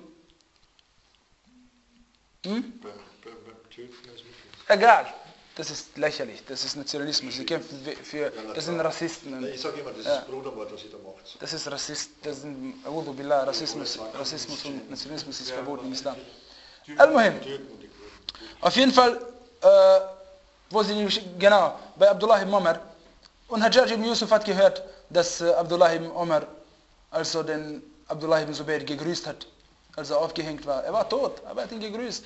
Hm? Beim, beim, beim Töten als Muslim. Egal. Das ist lächerlich. Das ist Nationalismus. Sie kämpfen für, das sind Rassisten. Ich sage immer, das Ja. ist Brudermord, was ihr da macht. Das ist Rassist, das sind, A'udhu Billah, Rassismus, Rassismus und Nationalismus ist verboten im Islam. Al-Muhim. Auf jeden Fall, äh, wo sie, genau, bei Abdullah ibn Umar. Und Hajjaj ibn Yusuf hat gehört, dass äh, Abdullah ibn Umar also den Abdullah ibn Zubayr gegrüßt hat, als er aufgehängt war. Er war tot, aber er hat ihn gegrüßt.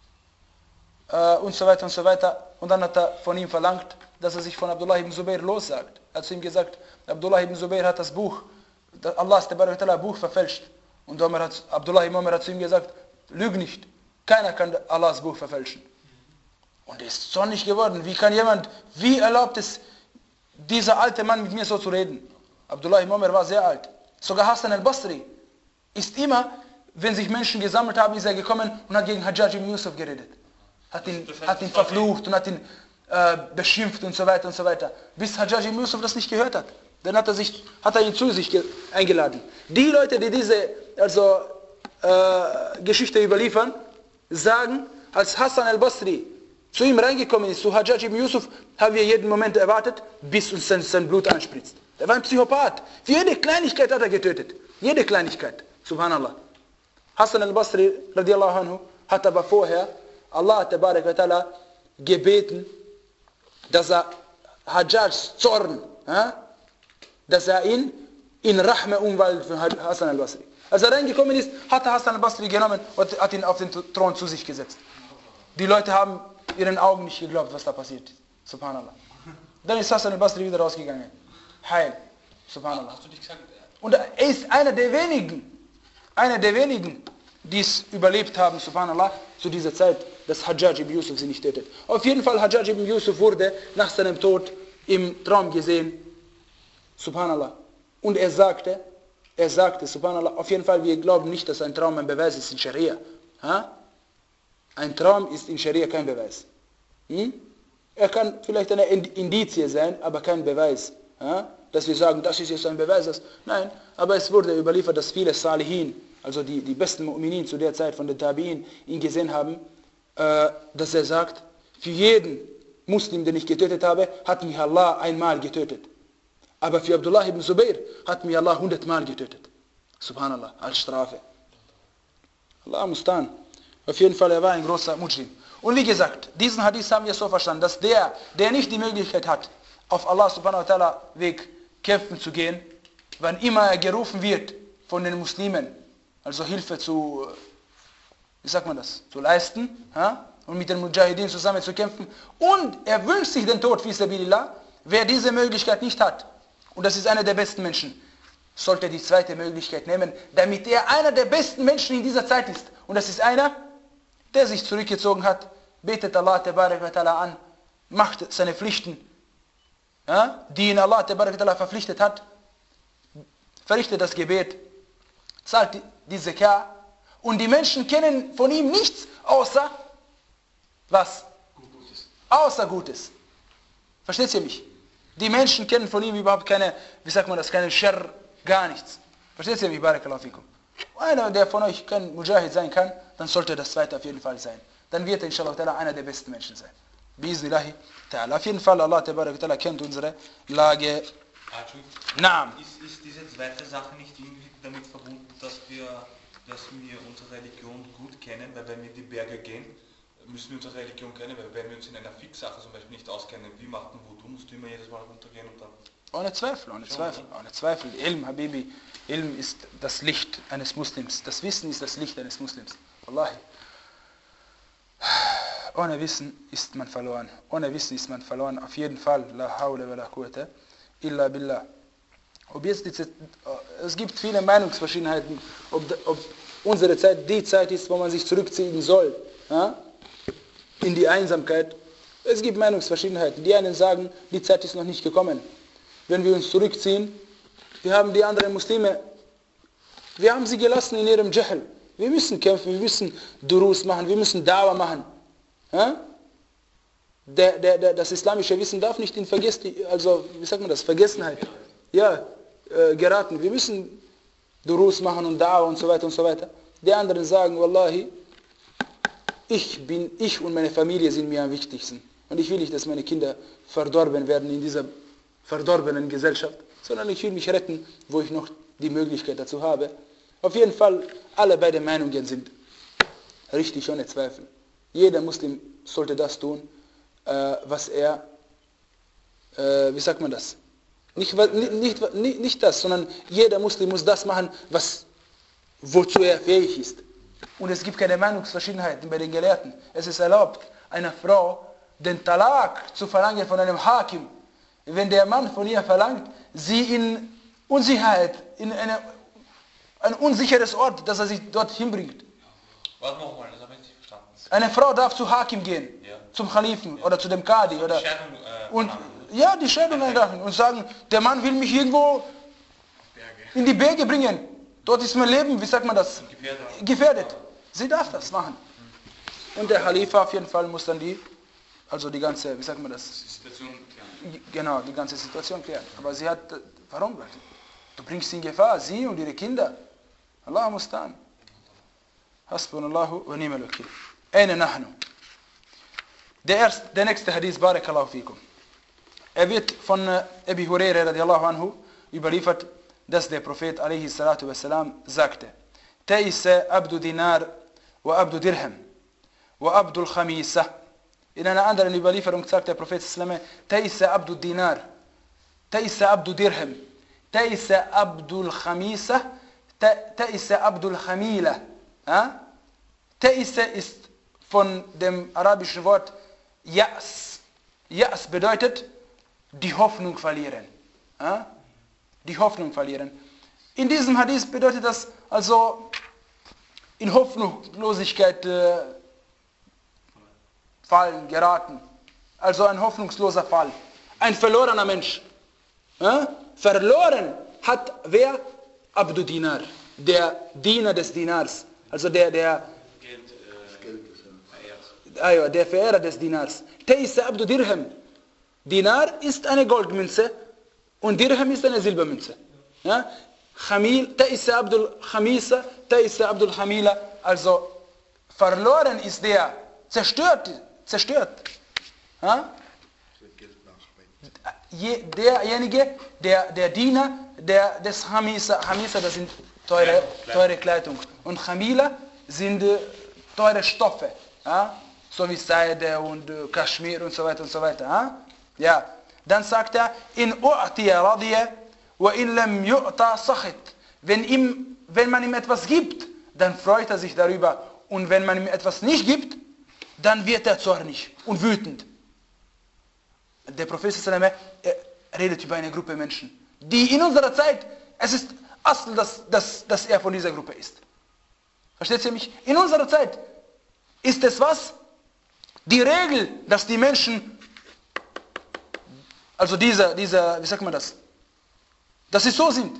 Äh, und so weiter und so weiter. Und dann hat er von ihm verlangt, dass er sich von Abdullah ibn Zubayr lossagt. Er hat zu ihm gesagt, Abdullah ibn Zubayr hat das Buch, Allahs Buch verfälscht. Und Umar hat, Abdullah ibn Umar hat zu ihm gesagt, lüg nicht, keiner kann Allahs Buch verfälschen. Und er ist zornig geworden. Wie kann jemand, wie erlaubt es dieser alte Mann mit mir so zu reden? Abdullah ibn Umar war sehr alt. Sogar Hassan al-Basri ist immer, wenn sich Menschen gesammelt haben, ist er gekommen und hat gegen Hajjaj ibn Yusuf geredet. Hat ihn, hat ihn verflucht und hat ihn äh, beschimpft und so weiter und so weiter. Bis Hajjaj ibn Yusuf das nicht gehört hat. Dann hat er, sich, hat er ihn zu sich eingeladen. Die Leute, die diese also, äh, Geschichte überliefern, sagen, als Hassan al-Basri zu ihm reingekommen ist, zu Hajjaj ibn Yusuf, haben wir jeden Moment erwartet, bis uns sein, sein Blut anspritzt. Er war ein Psychopath. Für jede Kleinigkeit hat er getötet. Jede Kleinigkeit. Subhanallah. Hassan al-Basri, radiallahu anhu, hat aber vorher Allah tabarak wa ta'ala gebeten, dass er Hajjajs Zorn, äh, dass er ihn in Rahma umwandelt für Hassan al-Basri. Als er reingekommen ist, hat er Hassan al-Basri genommen und hat ihn auf den Thron zu sich gesetzt. Die Leute haben ihren Augen nicht geglaubt, was da passiert ist. Subhanallah. Dann ist Hassan al-Basri wieder rausgegangen. Heil. Subhanallah. Hast du nicht gesagt? Und er ist einer der wenigen, einer der wenigen, die es überlebt haben, Subhanallah, zu dieser Zeit, dass Hajjaj ibn Yusuf sie nicht tötet. Auf jeden Fall, Hajjaj ibn Yusuf wurde nach seinem Tod im Traum gesehen. Subhanallah. Und er sagte, er sagte, Subhanallah, auf jeden Fall, wir glauben nicht, dass ein Traum ein Beweis ist in Scharia. Ha? Ein Traum ist in Scharia kein Beweis. Hm? Er kann vielleicht eine Indizie sein, aber kein Beweis. Ha? Dass wir sagen, das ist jetzt ein Beweis. Dass, nein, aber es wurde überliefert, dass viele Salihin, also die, die besten Mu'minin zu der Zeit von den Tabi'in, ihn gesehen haben, äh, dass er sagt, für jeden Muslim, den ich getötet habe, hat mich Allah einmal getötet. Aber für Abdullah ibn Zubayr hat mich Allah hundertmal getötet. Subhanallah, als Strafe. Allah mustan. Auf jeden Fall, er war ein großer Mujrim. Und wie gesagt, diesen Hadith haben wir so verstanden, dass der, der nicht die Möglichkeit hat, auf Allah subhanahu wa ta'ala Weg kämpfen zu gehen, wann immer er gerufen wird von den Muslimen, also Hilfe zu, wie sagt man das, zu leisten, ha? Und mit den Mujahideen zusammen zu kämpfen, und er wünscht sich den Tod, fi sabilillah, wer diese Möglichkeit nicht hat, und das ist einer der besten Menschen, sollte die zweite Möglichkeit nehmen, damit er einer der besten Menschen in dieser Zeit ist. Und das ist einer, der sich zurückgezogen hat, betet Allah tabarak wa ta'ala an, macht seine Pflichten, ja, die ihn Allah tabarak wa ta'ala verpflichtet hat, verrichtet das Gebet, zahlt die, die Zakah, und die Menschen kennen von ihm nichts außer was? Gutes. Außer Gutes. Versteht ihr mich? Die Menschen kennen von ihm überhaupt keine, wie sagt man das, keine Scherr, gar nichts. Versteht ihr mich? Barakallahu fikum. Einer, der von euch kein Mujahid sein kann, dann sollte das zweite auf jeden Fall sein. Dann wird er inshallah ta'ala einer der besten Menschen sein. Bismillahi ta'ala. Auf jeden Fall, Allah ta'ala kennt unsere Lage. Naam. Ist, ist diese zweite Sache nicht irgendwie damit verbunden, dass wir, dass wir unsere Religion gut kennen, weil wenn wir in die Berge gehen, müssen wir unsere Religion kennen, weil wenn wir uns in einer Fixsache zum Beispiel nicht auskennen, wie macht ein Wudu, musst du immer jedes Mal runtergehen und dann... Ohne Zweifel, ohne Zweifel, ohne Zweifel. Ilm, Habibi, Ilm ist das Licht eines Muslims. Das Wissen ist das Licht eines Muslims. Wallahi. Ohne Wissen ist man verloren. Ohne Wissen ist man verloren. Auf jeden Fall. La hawla wa la quwwata illa billah. Ob jetzt die, es gibt viele Meinungsverschiedenheiten, ob, ob unsere Zeit die Zeit ist, wo man sich zurückziehen soll. Ja? In die Einsamkeit. Es gibt Meinungsverschiedenheiten. Die einen sagen, die Zeit ist noch nicht gekommen. Wenn wir uns zurückziehen, wir haben die anderen Muslime, wir haben sie gelassen in ihrem Jahl. Wir müssen kämpfen, wir müssen Durus machen, wir müssen Dawa machen. Ja? Der, der, der, das islamische Wissen darf nicht in Vergessen, also wie sagt man das, Vergessenheit ja, äh, geraten. Wir müssen Durus machen und Dawa und so weiter und so weiter. Die anderen sagen, Wallahi, ich, bin, ich und meine Familie sind mir am wichtigsten. Und ich will nicht, dass meine Kinder verdorben werden in dieser verdorbenen Gesellschaft, sondern ich will mich retten, wo ich noch die Möglichkeit dazu habe. Auf jeden Fall, alle beide Meinungen sind richtig, ohne Zweifel. Jeder Muslim sollte das tun, äh, was er, äh, wie sagt man das? Nicht, nicht, nicht, nicht das, sondern jeder Muslim muss das machen, was wozu er fähig ist. Und es gibt keine Meinungsverschiedenheiten bei den Gelehrten. Es ist erlaubt, einer Frau den Talak zu verlangen von einem Hakim, wenn der Mann von ihr verlangt, sie in Unsicherheit, in eine, ein unsicheres Ort, dass er sich dort hinbringt. Warte mal, das habe ich nicht verstanden. Eine Frau darf zu Hakim gehen, ja. zum Khalifen oder zu dem Qadi. Oder, die Scheidung, äh, und, ja, die Scheidung einreichen und sagen, der Mann will mich irgendwo in die Berge bringen. Dort ist mein Leben, wie sagt man das? Gefährdet. Gefährdet. Sie darf das machen. Und der Khalifa auf jeden Fall muss dann die, also die ganze, wie sagt man das? Situation klären. Genau, die ganze Situation klären. Aber sie hat, warum? Du bringst sie in Gefahr, sie und ihre Kinder. Allah mustan. Hasbunallahu wa ni'mal wakil. Aina nahnu. Der erste, der nächste Hadith, Barakallahu fikum. Er wird von Abi Hurairah radiallahu anhu überliefert, dass der Prophet alaihi salatu wassalam sagte: Taisa abdu dinar wa abdu dirham wa abdu al-khamisa. In einer anderen Überlieferung sagt der Prophet sallallahu alaihi wasallam: Taisa abdu dinar, Taisa abdu dirham, Taisa abdu al-khamisa, Taisa abdu al-khamila. Taisa ist von dem arabischen Wort Yas. Yas bedeutet die Hoffnung verlieren. Die Hoffnung verlieren. In diesem Hadith bedeutet das also in Hoffnungslosigkeit äh, fallen, geraten. Also ein hoffnungsloser Fall. Ein verlorener Mensch. Äh? Verloren hat wer? Abdu Dinar. Der Diener des Dinars. Also der, der Geld, äh, der Verehrer des Dinars. Taisa Abdu Dirham. Dinar ist eine Goldmünze und Dirham ist eine Silbermünze. Ja? Khamil, Taisa Abdul Khamisa, Taisa Abdul Hamila. Also verloren ist der, zerstört, zerstört. Ja? Je, derjenige, der, der Diener der, des Hamisa, Hamisa, das sind teure, teure Kleidung. Und Khamila sind äh, teure Stoffe. Ja? So wie Seide und äh, Kaschmir und so weiter und so weiter. Ja? Ja. Dann sagt er, in u'tiya radiya wa in lam yu'ta sakhit. Wenn ihm, wenn man ihm etwas gibt, dann freut er sich darüber. Und wenn man ihm etwas nicht gibt, dann wird er zornig und wütend. Der Prophet sallallahu alaihi wasallam redet über eine Gruppe Menschen, die in unserer Zeit, es ist Asl, dass, dass, dass er von dieser Gruppe ist. Versteht ihr mich? In unserer Zeit ist es was? Die Regel, dass die Menschen, also dieser, dieser, wie sagt man das? Dass sie so sind.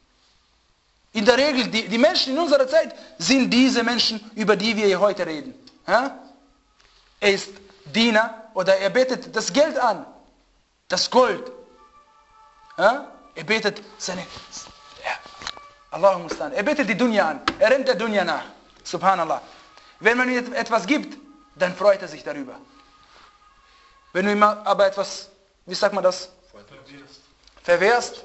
In der Regel, die, die Menschen in unserer Zeit sind diese Menschen, über die wir hier heute reden. Ja? Er ist Diener oder er betet das Geld an, das Gold. Ja? Er betet seine, ja, Allahu mustan. Er betet die Dunya an, er rennt der Dunya nach. Subhanallah. Wenn man ihm etwas gibt, dann freut er sich darüber. Wenn du ihm aber etwas, wie sagt man das? Verwehrst. Verwehrst,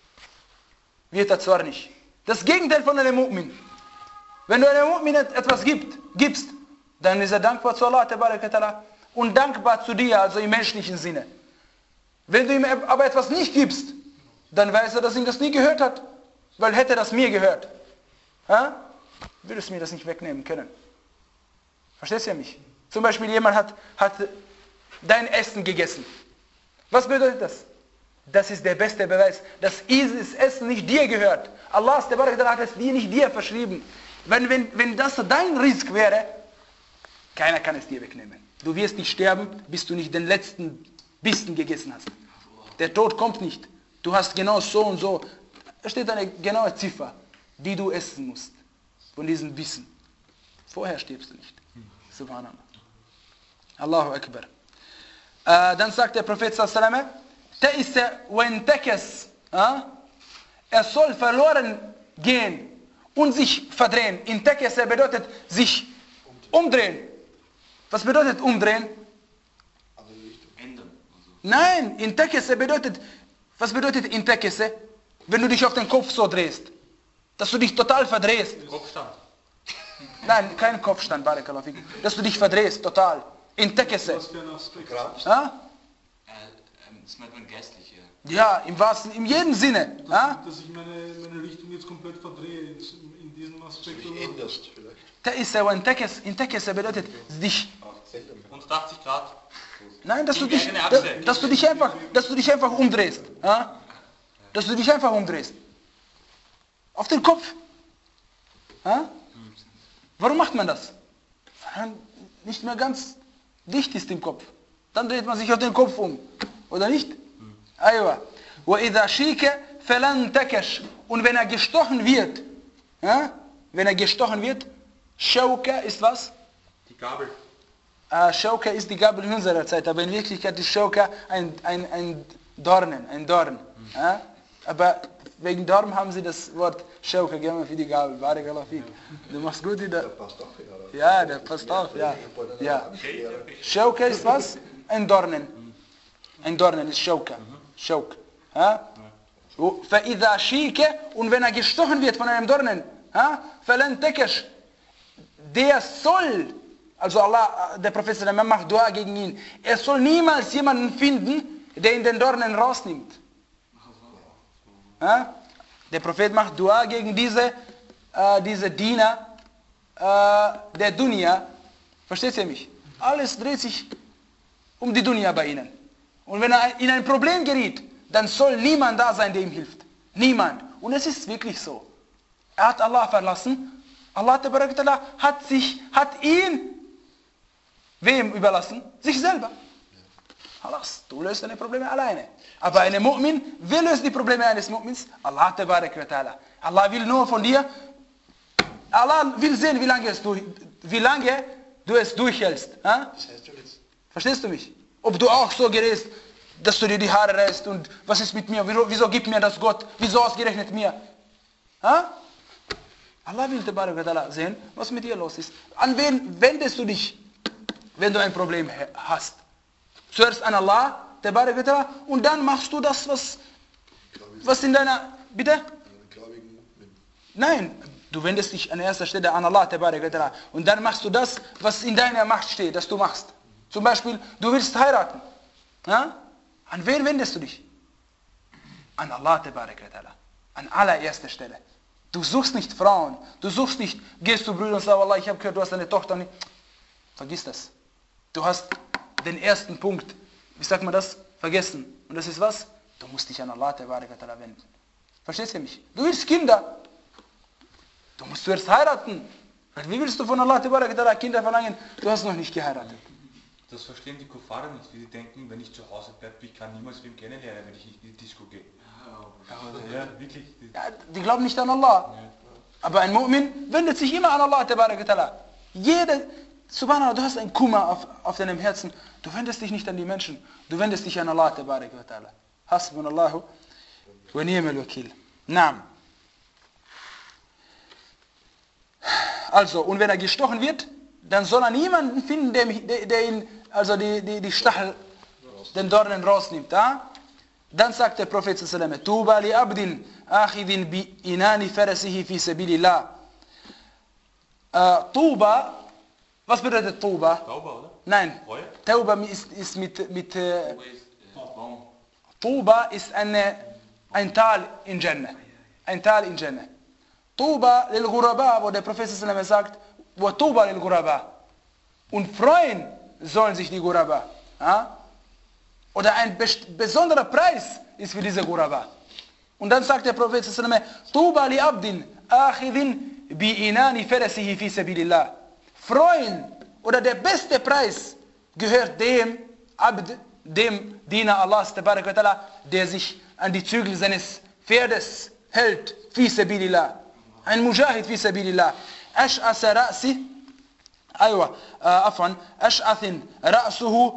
wird er zornig. Das Gegenteil von einem Mu'min. Wenn du einem Mu'min etwas gibt, gibst, dann ist er dankbar zu Allah und dankbar zu dir, also im menschlichen Sinne. Wenn du ihm aber etwas nicht gibst, dann weiß er, dass ihm das nie gehört hat, weil hätte das mir gehört, ha? Würdest du mir das nicht wegnehmen können. Verstehst du mich? Zum Beispiel jemand hat, hat dein Essen gegessen. Was bedeutet das? Das ist der beste Beweis, dass dieses Essen nicht dir gehört. Allah hat es dir nicht dir verschrieben. Wenn, wenn, wenn das dein Risk wäre, keiner kann es dir wegnehmen. Du wirst nicht sterben, bis du nicht den letzten Bissen gegessen hast. Der Tod kommt nicht. Du hast genau so und so. Da steht eine genaue Ziffer, die du essen musst. Von diesen Bissen. Vorher stirbst du nicht. Subhanallah. Allahu Akbar. Äh, dann sagt der Prophet sallallahu alaihi wasallam, er soll verloren gehen und sich verdrehen. Intekese bedeutet sich umdrehen. Was bedeutet umdrehen? Ändern. Nein, Intekese bedeutet, was bedeutet Intekese? Wenn du dich auf den Kopf so drehst. Dass du dich total verdrehst. Kopfstand. Nein, kein Kopfstand, Barakallahu fik. Dass du dich verdrehst, total. Intekese. Was für ein Aspekt? Ja? Äh, ähm, das meint man geistliche. Ja, im wahrsten, in jedem Sinne. Dass, Ja? dass ich meine, meine Richtung jetzt komplett verdrehe in, in diesem Aspekt. Oder? Änderst vielleicht. Ta'isa wa intakis, intakisa bedeutet dich. hundertachtzig Grad. Nein, dass du In dich, eine dass, Achse. dass du dich einfach, dass du dich einfach umdrehst. Ja? Dass du dich einfach umdrehst. Auf den Kopf. Ja? Warum macht man das? Weil man nicht mehr ganz dicht ist im Kopf. Dann dreht man sich auf den Kopf um. Oder nicht? Aywa. Wa idha shika falan takash. Und wenn er gestochen wird, ja? Wenn er gestochen wird, Shauka ist was? Die Gabel. Uh, Shauka ist die Gabel in unserer Zeit, aber in Wirklichkeit ist Shauka ein, ein, ein Dornen, ein Dorn. Mhm. Ja? Aber wegen Dorn haben sie das Wort Shauka gegeben für die Gabel. Barakallahu fik. Du machst gut, der passt auf. Ja, der passt auf, ja. ja. Shauka ist was? Ein Dornen. Ein Dornen ist Shauka. Shauk. Ja? فَإِذَا شِيكَ. Und wenn er gestochen wird von einem Dornen, فَلَنْ تَكَشْ. Der soll, also Allah, der Prophet macht Dua gegen ihn, er soll niemals jemanden finden, der ihn den Dornen rausnimmt. Ja? Der Prophet macht Dua gegen diese, äh, diese Diener äh, der Dunya. Versteht ihr mich? Alles dreht sich um die Dunya bei ihnen. Und wenn er in ein Problem gerät, dann soll niemand da sein, der ihm hilft. Niemand. Und es ist wirklich so. Er hat Allah verlassen. Allah hat sich, hat ihn wem überlassen? Sich selber. Halas, du löst deine Probleme alleine. Aber ein Mu'min, wer löst die Probleme eines Mu'mins? Allah tabarak wa ta'ala. Allah will nur von dir, Allah will sehen, wie lange, es du, wie lange du es durchhältst. Ha? Das heißt ja jetzt. Verstehst du mich? Ob du auch so gerätst, dass du dir die Haare reißt und was ist mit mir? Wieso, wieso gibt mir das Gott? Wieso ausgerechnet mir? Ha? Allah will tabarak wa ta'ala sehen, was mit dir los ist. An wen wendest du dich, wenn du ein Problem hast? Zuerst an Allah, tabarak wa ta'ala, und dann machst du das, was, was in deiner... Bitte? Nein, du wendest dich an erster Stelle an Allah, tabarak wa ta'ala, und dann machst du das, was in deiner Macht steht, dass du machst. Zum Beispiel, du willst heiraten. Ja? An wen wendest du dich? An Allah, tabarak wa ta'ala. An allererster Stelle. Du suchst nicht Frauen. Du suchst nicht, gehst zu Brüdern und sagst, Allah, ich habe gehört, du hast eine Tochter. Nicht. Vergiss das. Du hast den ersten Punkt, wie sagt man das? Vergessen. Und das ist was? Du musst dich an Allah, tabarak wa ta'ala wenden. Verstehst du mich? Du willst Kinder. Du musst zuerst heiraten. Wie willst du von Allah, tabarak wa ta'ala, Kinder verlangen? Du hast noch nicht geheiratet. Das verstehen die Kuffare nicht, wie sie denken, wenn ich zu Hause bleibe, ich kann niemals wem kennenlernen, wenn ich nicht in die Disco gehe. Ja, wirklich. Ja, die glauben nicht an Allah. Ja. Aber ein Mu'min wendet sich immer an Allah, tabarak wa ta'ala. Jede, subhanallah, du hast einen Kummer auf, auf deinem Herzen, du wendest dich nicht an die Menschen, du wendest dich an Allah, tabarak wa ta'ala. Hasbunallahu wa ni'mal wakil. Naam. Also, und wenn er gestochen wird, dann soll er niemanden finden, der, der, der ihn, also die, die, die Stachel, den Dornen rausnimmt. Ja? Dann sagt der Prophet sallallahu alaihi wasallam, Tuba li abdin akhidin bi inani farasihi fi sabilillah. Uh, Tuba, was bedeutet Tuba? Tauba, oder? Nein, Reue? Tauba ist, ist mit, mit äh, Tuba ist eine, ein Tal in Jannah. Ein Tal in Jannah. Tuba lil Ghuraba, wo der Prophet sallallahu alaihi wasallam sagt, wa Tuba lil Ghuraba. Und freuen sollen sich die Ghuraba. Ja? Oder ein besonderer Preis ist für diese Ghuraba. Und dann sagt der Prophet sallallahu alaihi wasallam, Tuba li abdin akhidin bi inani farasihi fi sabilillah. Freuen oder der beste Preis gehört dem Abd, dem Diener Allahs, tabarak wa ta'ala, der sich an die Zügel seines Pferdes hält, fi sabilillah. Ein Mujahid fi sabilillah. Ash'asa ra'si, aywa, afwan, ash'athin ra'suhu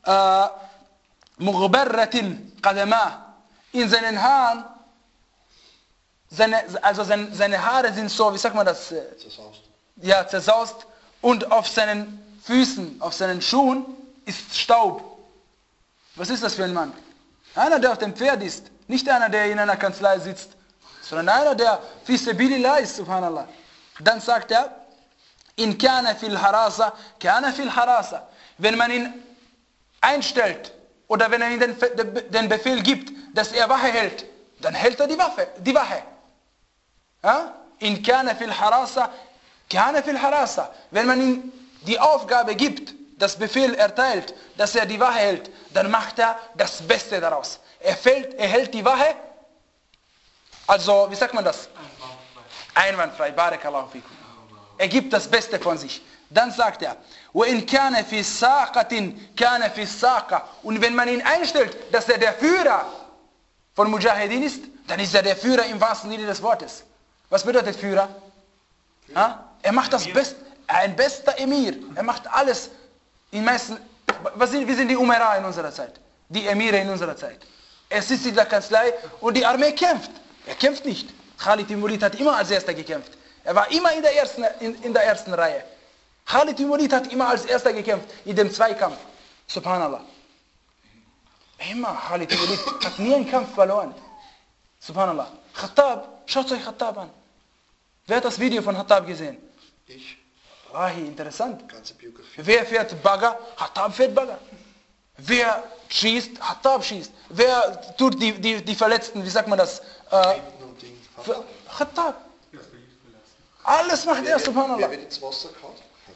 mughbarratin qadamah. In seinen Haaren, seine, also seine, seine Haare sind so, wie sagt man das? Zersaust. Ja, zersaust. Und auf seinen Füßen, auf seinen Schuhen ist Staub. Was ist das für ein Mann? Einer, der auf dem Pferd ist. Nicht einer, der in einer Kanzlei sitzt. Sondern einer, der fi sabilillah ist, subhanallah. Dann sagt er, in kana fil harasa, kana fil harasa. Wenn man ihn einstellt oder wenn er ihm den, den Befehl gibt, dass er Wache hält, dann hält er die Waffe, die Wache. Ja? In kana fil harasa, kana fil harasa. Wenn man ihm die Aufgabe gibt, das Befehl erteilt, dass er die Wache hält, dann macht er das Beste daraus. Er, fällt, er hält die Wache, also, wie sagt man das? Einwandfrei. Barakallahu fikum. Er gibt das Beste von sich. Dann sagt er, وَإِنْ كَانَ فِي سَاقَةٍ كَانَ فِي السَّاقَةِ. Und wenn man ihn einstellt, dass er der Führer von Mujahideen ist, dann ist er der Führer im wahrsten Sinne des Wortes. Was bedeutet Führer? Ha? Er macht das Beste, ein bester Emir. Er macht alles. In meisten, was sind, wir sind die Umara in unserer Zeit. Die Emire in unserer Zeit. Er sitzt in der Kanzlei und die Armee kämpft. Er kämpft nicht. Khalid ibn Walid hat immer als Erster gekämpft. Er war immer in der ersten, in, in der ersten Reihe. Khalid ibn Walid hat immer als Erster gekämpft, in dem Zweikampf. Subhanallah. Immer, Khalid ibn Walid hat nie einen Kampf verloren. Subhanallah. Khattab, schaut euch Khattab an. Wer hat das Video von Khattab gesehen? Ich. Wahi, interessant. Ganze Biografie. Wer fährt Bagger? Khattab fährt Bagger. Wer schießt? Khattab schießt. Wer tut die, die, die Verletzten, wie sagt man das? Äh, Khattab. Alles macht er, subhanallah. Wer wird ins Wasser gehauen?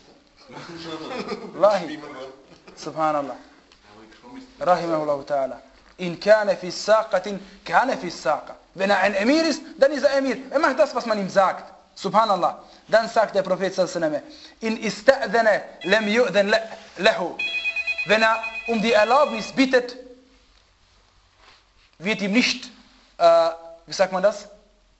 Wallahi. Subhanallah. Rahimahullah ta'ala. In kana fi saqatin, kana fi saqa. Wenn er ein Emir ist, dann ist er Emir. Er macht das, was man ihm sagt. Subhanallah. Dann sagt der Prophet sallallahu alaihi wasallam, in ista'dhana lam yu'dhan lahu. Wenn er um die Erlaubnis bittet, wird ihm nicht, äh, wie sagt man das?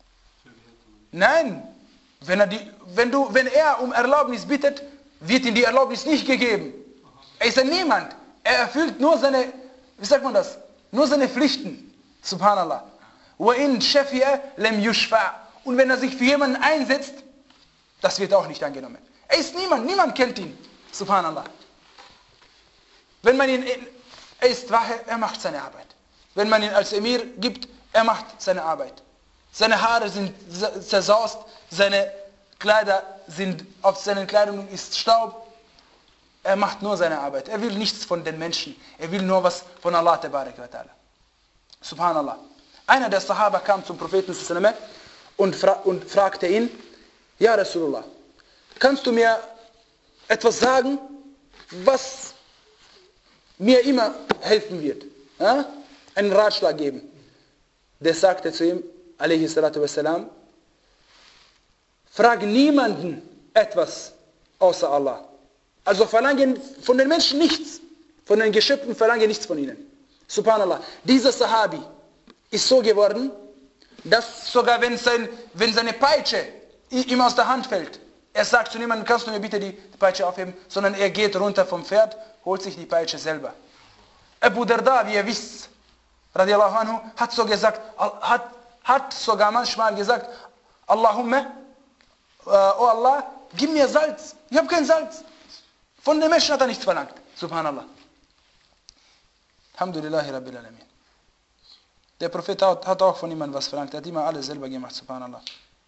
Nein. Wenn er, die, wenn, du, wenn er um Erlaubnis bittet, wird ihm die Erlaubnis nicht gegeben. Er ist ein Niemand. Er erfüllt nur seine, wie sagt man das? Nur seine Pflichten. Subhanallah. وَإِنْ شَفِيَ لَمْ يُشْفَعْ. Und wenn er sich für jemanden einsetzt, das wird auch nicht angenommen. Er ist niemand, niemand kennt ihn. Subhanallah. Wenn man ihn, er ist Wache, er macht seine Arbeit. Wenn man ihn als Emir gibt, er macht seine Arbeit. Seine Haare sind zersaust, seine Kleider sind, auf seinen Kleidungen ist Staub. Er macht nur seine Arbeit. Er will nichts von den Menschen. Er will nur was von Allah Tabarak wa Ta'ala. Subhanallah. Einer der Sahaba kam zum Propheten und, fra und fragte ihn, Ja Rasulullah, kannst du mir etwas sagen, was mir immer helfen wird? Ja? Einen Ratschlag geben. Der sagte zu ihm, alaihi salatu wassalam, frag niemanden etwas außer Allah. Also verlangen von den Menschen nichts. Von den Geschöpfen verlange nichts von ihnen. Subhanallah. Dieser Sahabi ist so geworden, dass sogar wenn, sein, wenn seine Peitsche ihm aus der Hand fällt, er sagt zu niemandem, kannst du mir bitte die Peitsche aufheben, sondern er geht runter vom Pferd, holt sich die Peitsche selber. Abu Darda, wie ihr wisst, radiallahu anhu, hat so gesagt, hat, hat sogar manchmal gesagt, Allahumma, uh, oh Allah, gib mir Salz. Ich habe kein Salz. Von den Menschen hat er nichts verlangt. Subhanallah. Alhamdulillahi Rabbil Alamin. Der Prophet hat, hat auch von niemandem was verlangt. Er hat immer alles selber gemacht. Subhanallah.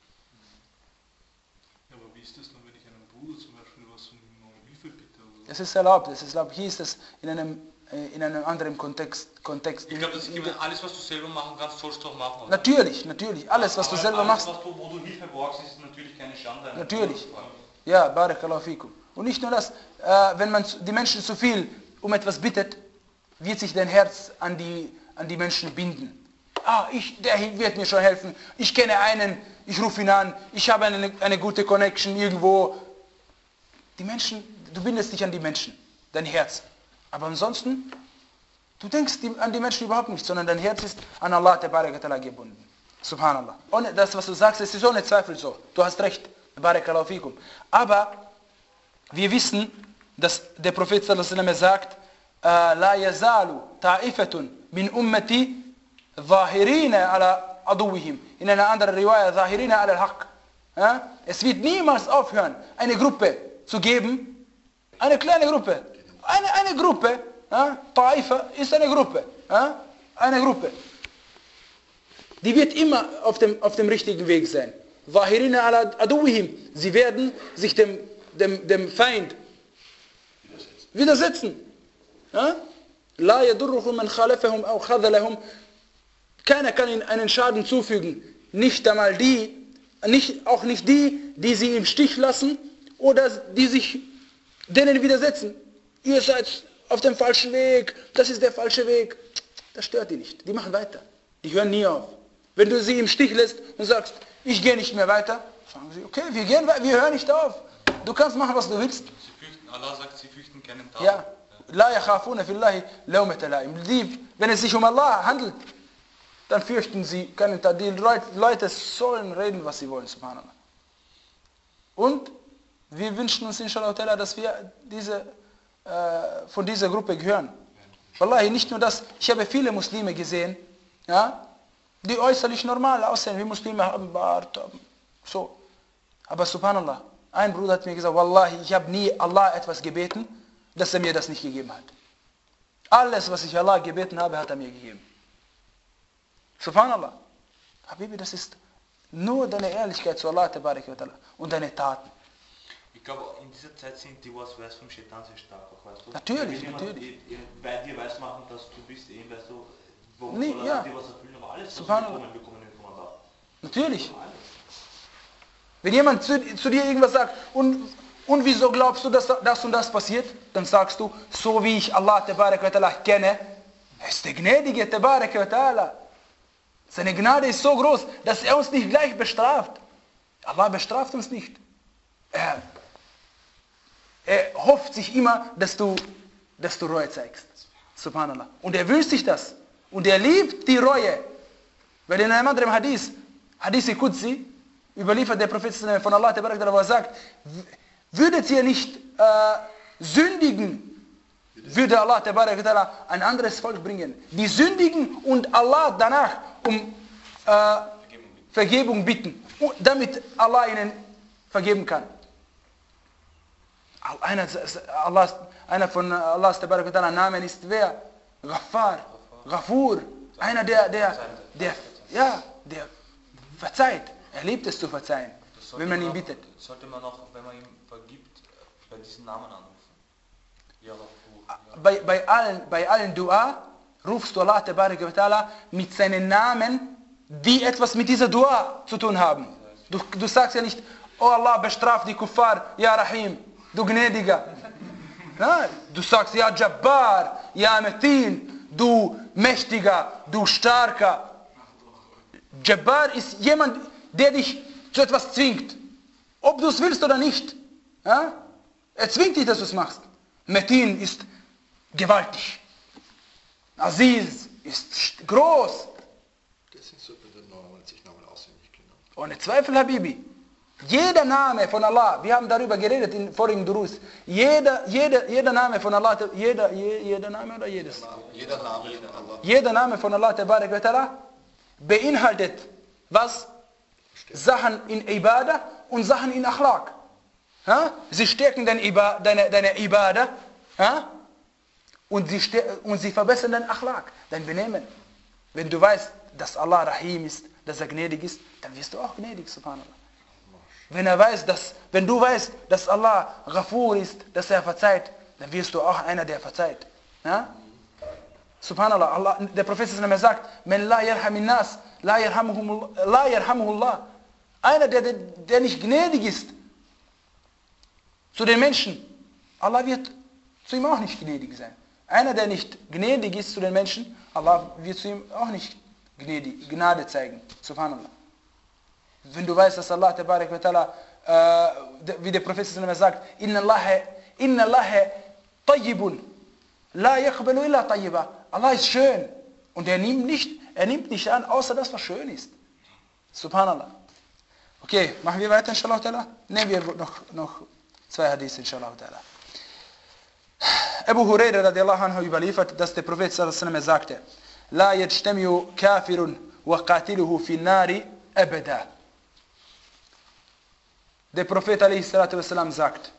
Ja, aber wie ist das dann, wenn ich einem Bruder zum Beispiel was um Hilfe bitte? Es ist erlaubt. Es ist erlaubt. Hier ist es in einem, in einem anderen Kontext. Kontext. Ich glaube, das ist alles, was du selber machen kannst, sollst du auch machen. Oder? Natürlich, natürlich. Alles, was aber du selber alles, machst. Was du, wo du Hilfe brauchst, ist natürlich keine Schande. Natürlich. Ja, Barakallahu fikum. Und nicht nur das, äh, wenn man die Menschen zu viel um etwas bittet, wird sich dein Herz an die, an die Menschen binden. Ah, ich, der wird mir schon helfen. Ich kenne einen, ich rufe ihn an, ich habe eine, eine gute Connection irgendwo. Die Menschen, du bindest dich an die Menschen, dein Herz. Aber ansonsten, du denkst an die Menschen überhaupt nicht, sondern dein Herz ist an Allah Ta'ala gebunden. Subhanallah. Und das, was du sagst, es ist ohne Zweifel so. Du hast recht. Barakallahu fikum. Aber wir wissen, dass der Prophet sallallahu alaihi wasallam sagt, La yazalu ta'ifatun min ummati zahirina ala aduwihim. In einer anderen Riwaya, zahirina ala al-haq. Es wird niemals aufhören, eine Gruppe zu geben, eine kleine Gruppe, eine, eine Gruppe, Ta'ifa ist eine Gruppe, eine Gruppe, die wird immer auf dem, auf dem richtigen Weg sein. Zahirina ala aduwihim. Sie werden sich dem, dem, dem Feind widersetzen. Ja? La yadurruhum man khalafahum aw khadhalahum. Keiner kann ihnen einen Schaden zufügen. Nicht einmal die, nicht, auch nicht die, die sie im Stich lassen oder die sich denen widersetzen. Ihr seid auf dem falschen Weg, das ist der falsche Weg. Das stört die nicht. Die machen weiter. Die hören nie auf. Wenn du sie im Stich lässt und sagst, ich gehe nicht mehr weiter, sagen sie, okay, wir gehen weiter, wir hören nicht auf. Du kannst machen, was du willst. Sie fürchten, Allah sagt, sie fürchten keinen Tag. Ja. La yakhafuna fillahi lawmata la'im. Wenn es sich um Allah handelt, dann fürchten sie keinen Tag. Die Leute sollen reden, was sie wollen, subhanallah. Und wir wünschen uns inshallah, dass wir diese, äh, von dieser Gruppe gehören. Wallahi, nicht nur das, ich habe viele Muslime gesehen, ja, die äußerlich normal aussehen, wie Muslime haben Bart, so. Aber subhanallah, ein Bruder hat mir gesagt, Wallahi, ich habe nie Allah etwas gebeten, dass er mir das nicht gegeben hat. Alles, was ich Allah gebeten habe, hat er mir gegeben. Subhanallah. Habibi, das ist nur deine Ehrlichkeit zu Allah und deine Taten. Ich glaube, in dieser Zeit sind die was vom Shaitan sehr stark, auch, weißt du? Natürlich, wenn natürlich. Jemand bei dir weiß machen, dass du bist eh, weißt du, wo nee, soll ja. dir was erfüllen, aber alles, was Subhanallah. wir bekommen, bekommen wir von Allah. Natürlich. Wenn jemand zu, zu dir irgendwas sagt, und, und wieso glaubst du, dass das und das passiert? Dann sagst du, so wie ich Allah Tabarak wa Ta'ala kenne, er ist der gnädige Tabarak wa Ta'ala. Seine Gnade ist so groß, dass er uns nicht gleich bestraft. Allah bestraft uns nicht. Er, er hofft sich immer, dass du, dass du Reue zeigst. Subhanallah. Und er wünscht sich das. Und er liebt die Reue. Weil in einem anderen Hadith, Hadith Qudsi, überliefert der Prophet von Allah, wo er sagt, würdet ihr nicht äh, sündigen, würde Allah ein anderes Volk bringen. Die sündigen und Allah danach um äh, Vergebung bitten, damit Allah ihnen vergeben kann. Einer, Allah, einer von Allahs Namen ist wer? Ghaffar, Ghafur, einer der, der, der, ja, der verzeiht. Er liebt es zu verzeihen, wenn man ihn bittet. Sollte man auch, wenn man ihm vergibt, bei diesen Namen anrufen. Ja, bei, bei, allen, bei allen Dua rufst du Allah Ta'ala mit seinen Namen, die etwas mit dieser Dua zu tun haben. Du, du sagst ja nicht, oh Allah, bestraf die Kuffar, ja Rahim, du Gnädiger. Nein, du sagst, ja Jabbar, ja Metin, du Mächtiger, du Starker. Jabbar ist jemand, der dich zu etwas zwingt. Ob du es willst oder nicht. Ja? Er zwingt dich, dass du es machst. Metin ist gewaltig. Aziz ist groß. Das sind so die neunundneunzig Namen auswendig genau. Ohne Zweifel, Habibi. Jeder Name von Allah, wir haben darüber geredet in vorigen Durus, jeder, jeder, jeder Name von Allah, jeder, jeder Name oder jedes? Jeder Name von Allah. Jeder Name von Allah Tabarak wa Ta'ala beinhaltet was? Sachen in Ibadah und Sachen in Akhlaq. Ha? Sie stärken deine, Iba, deine, deine Ibadah, ha? und, sie und sie verbessern dein Akhlaq, dein Benehmen. Wenn du weißt, dass Allah Rahim ist, dass er gnädig ist, dann wirst du auch gnädig, subhanallah. Wenn er weiß, dass, wenn du weißt, dass Allah Ghafur ist, dass er verzeiht, dann wirst du auch einer, der verzeiht. Ja? Subhanallah, Allah, der Prophet sagt, Man la yarhamin nas, la yarhamuhullah. Einer, der, der nicht gnädig ist zu den Menschen, Allah wird zu ihm auch nicht gnädig sein. Einer, der nicht gnädig ist zu den Menschen, Allah wird zu ihm auch nicht gnädig, Gnade zeigen. Subhanallah. Wenn du weißt, dass Allah Tabarak wa Ta'ala, äh, wie der Prophet sagt, Inna Allahe, Inna Allahe tayyibun, la yaqbalu illa tayyiba. Allah ist schön und er nimmt nicht, er nimmt nicht an, außer das, was schön ist. Subhanallah. Okay, machen wir weiter, inshallah ta'ala. Nehmen wir noch, noch zwei Hadith, inshallah ta'ala. Abu Huraira radiallahu anhu überliefert, dass der Prophet sallallahu alaihi wasallam sagte, La yajtamiu kafirun wa qatiluhu fi nari abada. Der Prophet alaihi salatu wasallam sagt,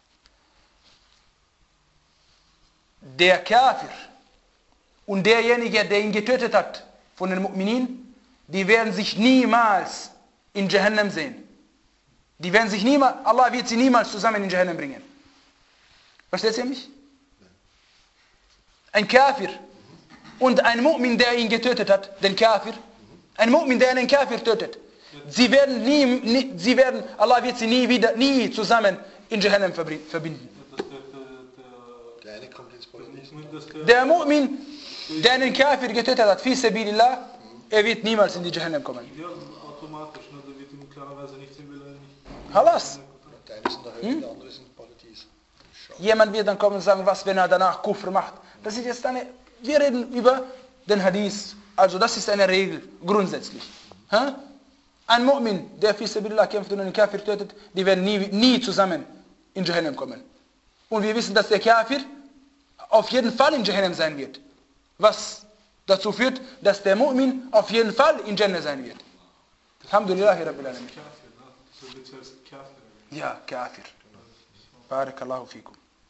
der Kafir und derjenige, der ihn getötet hat von den Mu'minin, die werden sich niemals in Jahannam sehen. Die werden sich niemals, Allah wird sie niemals zusammen in Jahannam bringen. Versteht ihr mich? ein Kafir und ein Mu'min, der ihn getötet hat, den Kafir, ein Mu'min, der einen Kafir tötet, sie werden nie, nie sie werden, Allah wird sie nie wieder, nie zusammen in Jahannam verbinden. Der eine kommt ins Paradies. Der Mu'min, der einen Kafir getötet hat, fi sabilillah, er wird niemals in die Jahannam kommen. Ja, automatisch, ne? Da wird ihm klarerweise nichts im Willen nicht. Halas. Der eine ist in der Hölle, hm? Der andere ist im Paradies. Jemand wird dann kommen und sagen, was, wenn er danach Kufr macht. Das ist jetzt eine, wir reden über den Hadith. Also das ist eine Regel, grundsätzlich. Ha? Ein Mu'min, der fi sabilillah kämpft und einen Kafir tötet, die werden nie, nie zusammen in Jahannam kommen. Und wir wissen, dass der Kafir auf jeden Fall in Jahannam sein wird. Was dazu führt, dass der Mu'min auf jeden Fall in Jannah sein wird. Alhamdulillah, Rabbil Alamin. Ja, Kafir. Barakallahu fikum.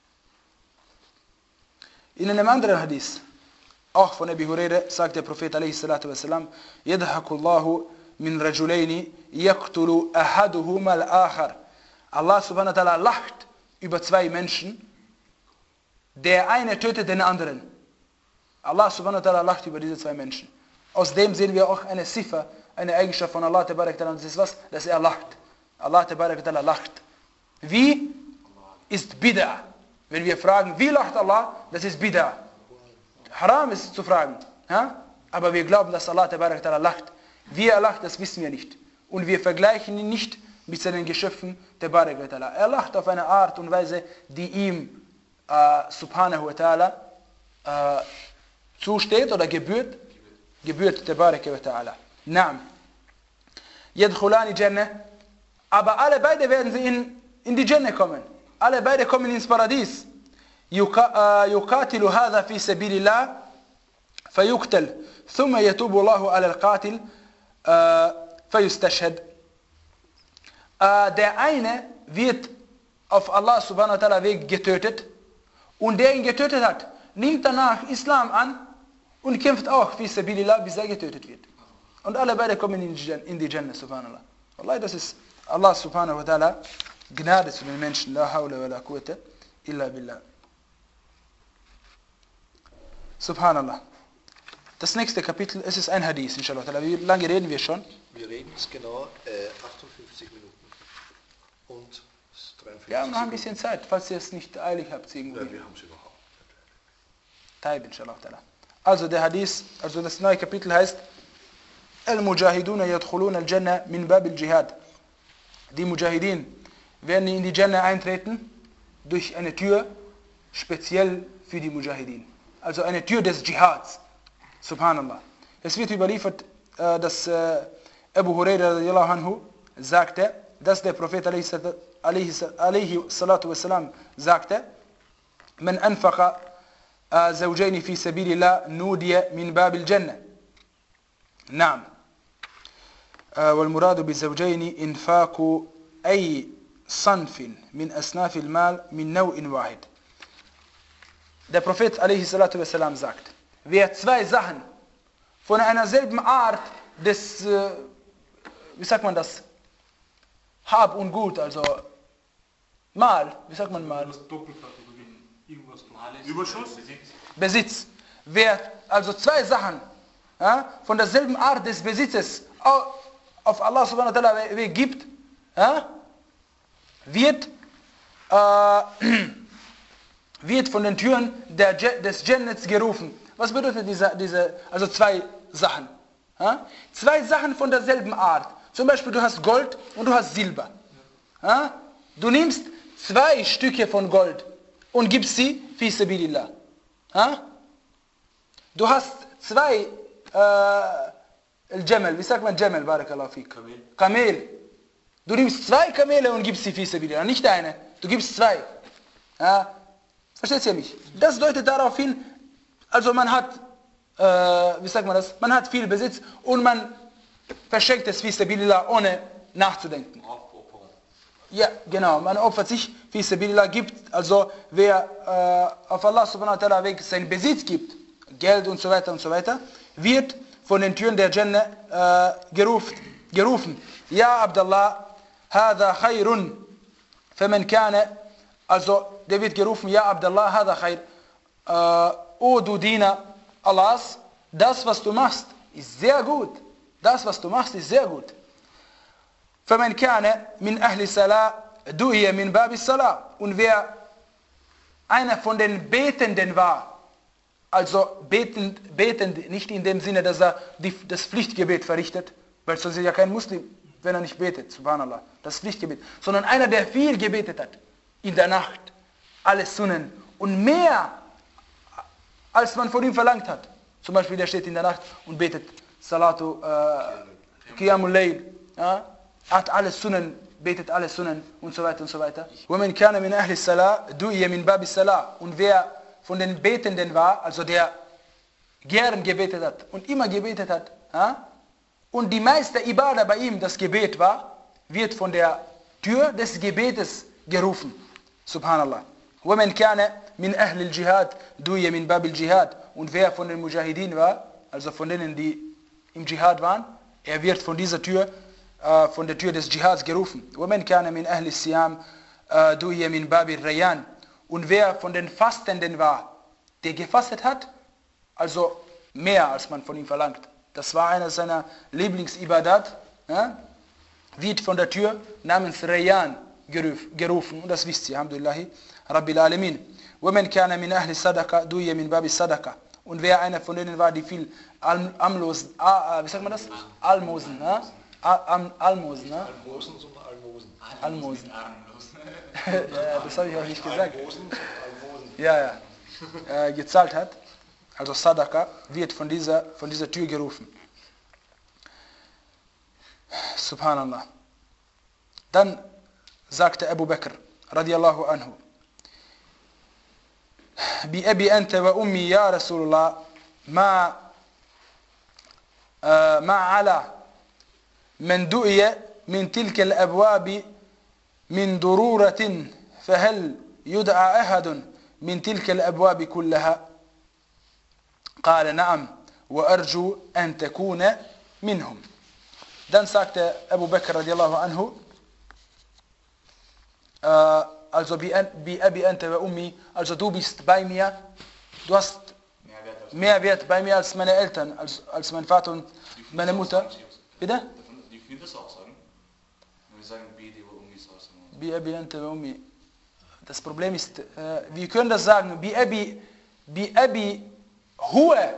In einem anderen Hadith, auch von Abi Huraira, sagt der Prophet alaihi salatu wassalam, Yadhakullahu min rajulaini yaqtulu ahaduhuma al-akhar. Allah subhanahu wa ta'ala lacht über zwei Menschen, der eine tötet den anderen. Allah subhanahu wa ta'ala lacht über diese zwei Menschen. Aus dem sehen wir auch eine Sifa, eine Eigenschaft von Allah tabarak ta'ala. Das ist was? Dass er lacht. Allah tabarak ta'ala lacht. Wie ist Bid'a? Wenn wir fragen, wie lacht Allah, das ist Bid'a. Haram ist zu fragen. Ja? Aber wir glauben, dass Allah tabarak ta'ala lacht. Wie er lacht, das wissen wir nicht. Und wir vergleichen ihn nicht mit seinen Geschöpfen tabarak ta'ala. Er lacht auf eine Art und Weise, die ihm uh, subhanahu wa ta'ala uh, zusteht oder gebührt, gebührt tabarak wa ta'ala. Naam. Yadkhulani Jannah. Aber alle beide werden sie in, in die Jannah kommen. Alle beide kommen ins Paradies. Yuqatilu hadha fi sabilillah fayuqtal. Thumma yatubu Allahu ala al-qatil fayustashhad. Der eine wird auf Allah subhanahu wa ta'ala Weg getötet und der ihn getötet hat, nimmt danach Islam an und kämpft auch fi sabilillah, bis er getötet wird. Und alle beide kommen in die Jannah, subhanallah. Wallahi, das ist Allah subhanahu wa ta'ala Gnade zu den Menschen. La hawla wa la quwwata illa billah. Subhanallah. Das nächste Kapitel, es ist ein Hadith, inshallah. Wie lange reden wir schon? Wir reden es genau äh, achtundfünfzig Minuten. Und dreiundfünfzig Ja, wir haben ein bisschen Zeit, falls ihr es nicht eilig habt. Irgendwie. Ja, wir haben es überhaupt nicht. Taib, inshallah. Also der Hadith, also das neue Kapitel heißt Al-Mujahiduna yadkhuluna al-Jannah min Bab al-Jihad. Die Mujahideen werden in die Jannah eintreten durch eine Tür speziell für die Mujahideen. Also eine Tür des Jihads. Subhanallah. Es wird überliefert, dass Abu Huraira radiyallahu anhu sagte, dass der Prophet alaihi salatu wassalam sagte, Man anfaqa zawjaini fi sabilillah nudiya min Bab al-Jannah. نعم والمراد بالزوجين إنفاق أي صنف من أصناف المال من نوع واحد. Der Prophet alaihi salatu wassalam sagt, wer zwei Sachen von einer selben Art des, wie sagt man das, Hab und Gut, also Mal, wie sagt man Mal? Überschuss? Besitz. Wer also zwei Sachen Ja, von derselben Art des Besitzes auf Allah subhanahu wa ta'ala gibt, ja, wird, äh, wird von den Türen der, des Jannats gerufen. Was bedeutet diese, diese also zwei Sachen? Ja? Zwei Sachen von derselben Art. Zum Beispiel du hast Gold und du hast Silber. Ja? Du nimmst zwei Stücke von Gold und gibst sie fi sabilillah. Ja? Du hast zwei Al-Jamal, wie sagt man Jamal, barakallahu fik? Kamel. Kamel. Du nimmst zwei Kamele und gibst sie fi sabilillah, nicht eine. Du gibst zwei. Ja? Versteht ihr mich? Das deutet darauf hin, also man hat, äh, wie sagt man das? Man hat viel Besitz und man verschenkt es fi sabilillah, ohne nachzudenken. Ja, genau. Man opfert sich fi sabilillah, gibt, also wer äh, auf Allah subhanahu wa ta'ala Weg seinen Besitz gibt, Geld und so weiter und so weiter, wird von den Türen der Jannah äh, gerufen, gerufen. Ja, Abdallah, hadha khayrun. Faman kana, also der wird gerufen, ja, Abdallah, hadha khayr. Äh, O du Diener Allahs, das was du machst, ist sehr gut. Das was du machst, ist sehr gut. فَمَنْ كَانَ مِنْ أَهْلِ الصَّلَاةِ دُعِيَ مِنْ بَابِ الصَّلَاةِ. Und wer einer von den Betenden war, also betend, betend nicht in dem Sinne, dass er die, das Pflichtgebet verrichtet, weil sonst ist ja kein Muslim, wenn er nicht betet, subhanallah, das Pflichtgebet, sondern einer, der viel gebetet hat, in der Nacht, alle Sunnen und mehr, als man von ihm verlangt hat. Zum Beispiel, der steht in der Nacht und betet Salatu, äh, Qiyamul Layl, ja, hat alle Sunnen, betet alle Sunnen und so weiter und so weiter. وَمَنْ كَانَ مِنْ أَهْلِ الصَّلَاةِ دُعِيَ مِنْ بَابِ الصَّلَاةِ. Und wer von den Betenden war, also der gern gebetet hat und immer gebetet hat, ja, und die meiste Ibadah bei ihm das Gebet war, wird von der Tür des Gebetes gerufen. Subhanallah. وَمَنْ كَانَ مِنْ أَهْلِ الْجِهَادِ دُعِيَ مِنْ بَابِ الْجِهَادِ. Und wer von den Mujahideen war, also von denen, die im Dschihad waren, er wird von dieser Tür, äh, von der Tür des Dschihads gerufen. وَمَنْ كَانَ مِنْ أَهْلِ الصِّيَامِ دُعِيَ مِنْ بَابِ الرَّيَّانِ. Und wer von den Fastenden war, der gefastet hat, also mehr als man von ihm verlangt, das war einer seiner Lieblingsibadat, ja, wird von der Tür namens Rayyan gerufen. Und das wisst ihr, alhamdulillahi, Rabbil Alamin. وَمَنْ كَانَ مِنْ أَهْلِ الصَّدَقَةِ دُعِيَ مِنْ بَابِ الصَّدَقَةِ. Und wer einer von denen war, die viel Al Almosen, ah, wie sagt man das? Almosen, ja? Al Almosen, ja? Almosen und Almosen. Almosen. Ja, das habe ich auch nicht gesagt. Ja, ja. Äh, gezahlt hat, also Sadaqa, wird von dieser, von dieser Tür gerufen. Subhanallah. Dann sagte Abu Bakr, radiallahu anhu, بأبي أنت وأمي يا رسول الله ما ما على من دعي من تلك الأبواب من ضرورة فهل يدعى أحد من تلك الأبواب كلها؟ قال نعم وأرجو أن تكون منهم. Dann sagte Abu Bakr radiallahu anhu, äh, also bi Abi anta wa ummi, also du bist bei mir, du hast mehr Wert bei mir als meine Eltern, als, als mein Vater und meine Mutter. Bitte? Die können das auch sagen. Wenn wir sagen bi wa ummi, bi Abi anta wa ummi. Das Problem ist, äh, wir können das sagen, bi Abi, bi Abi huwa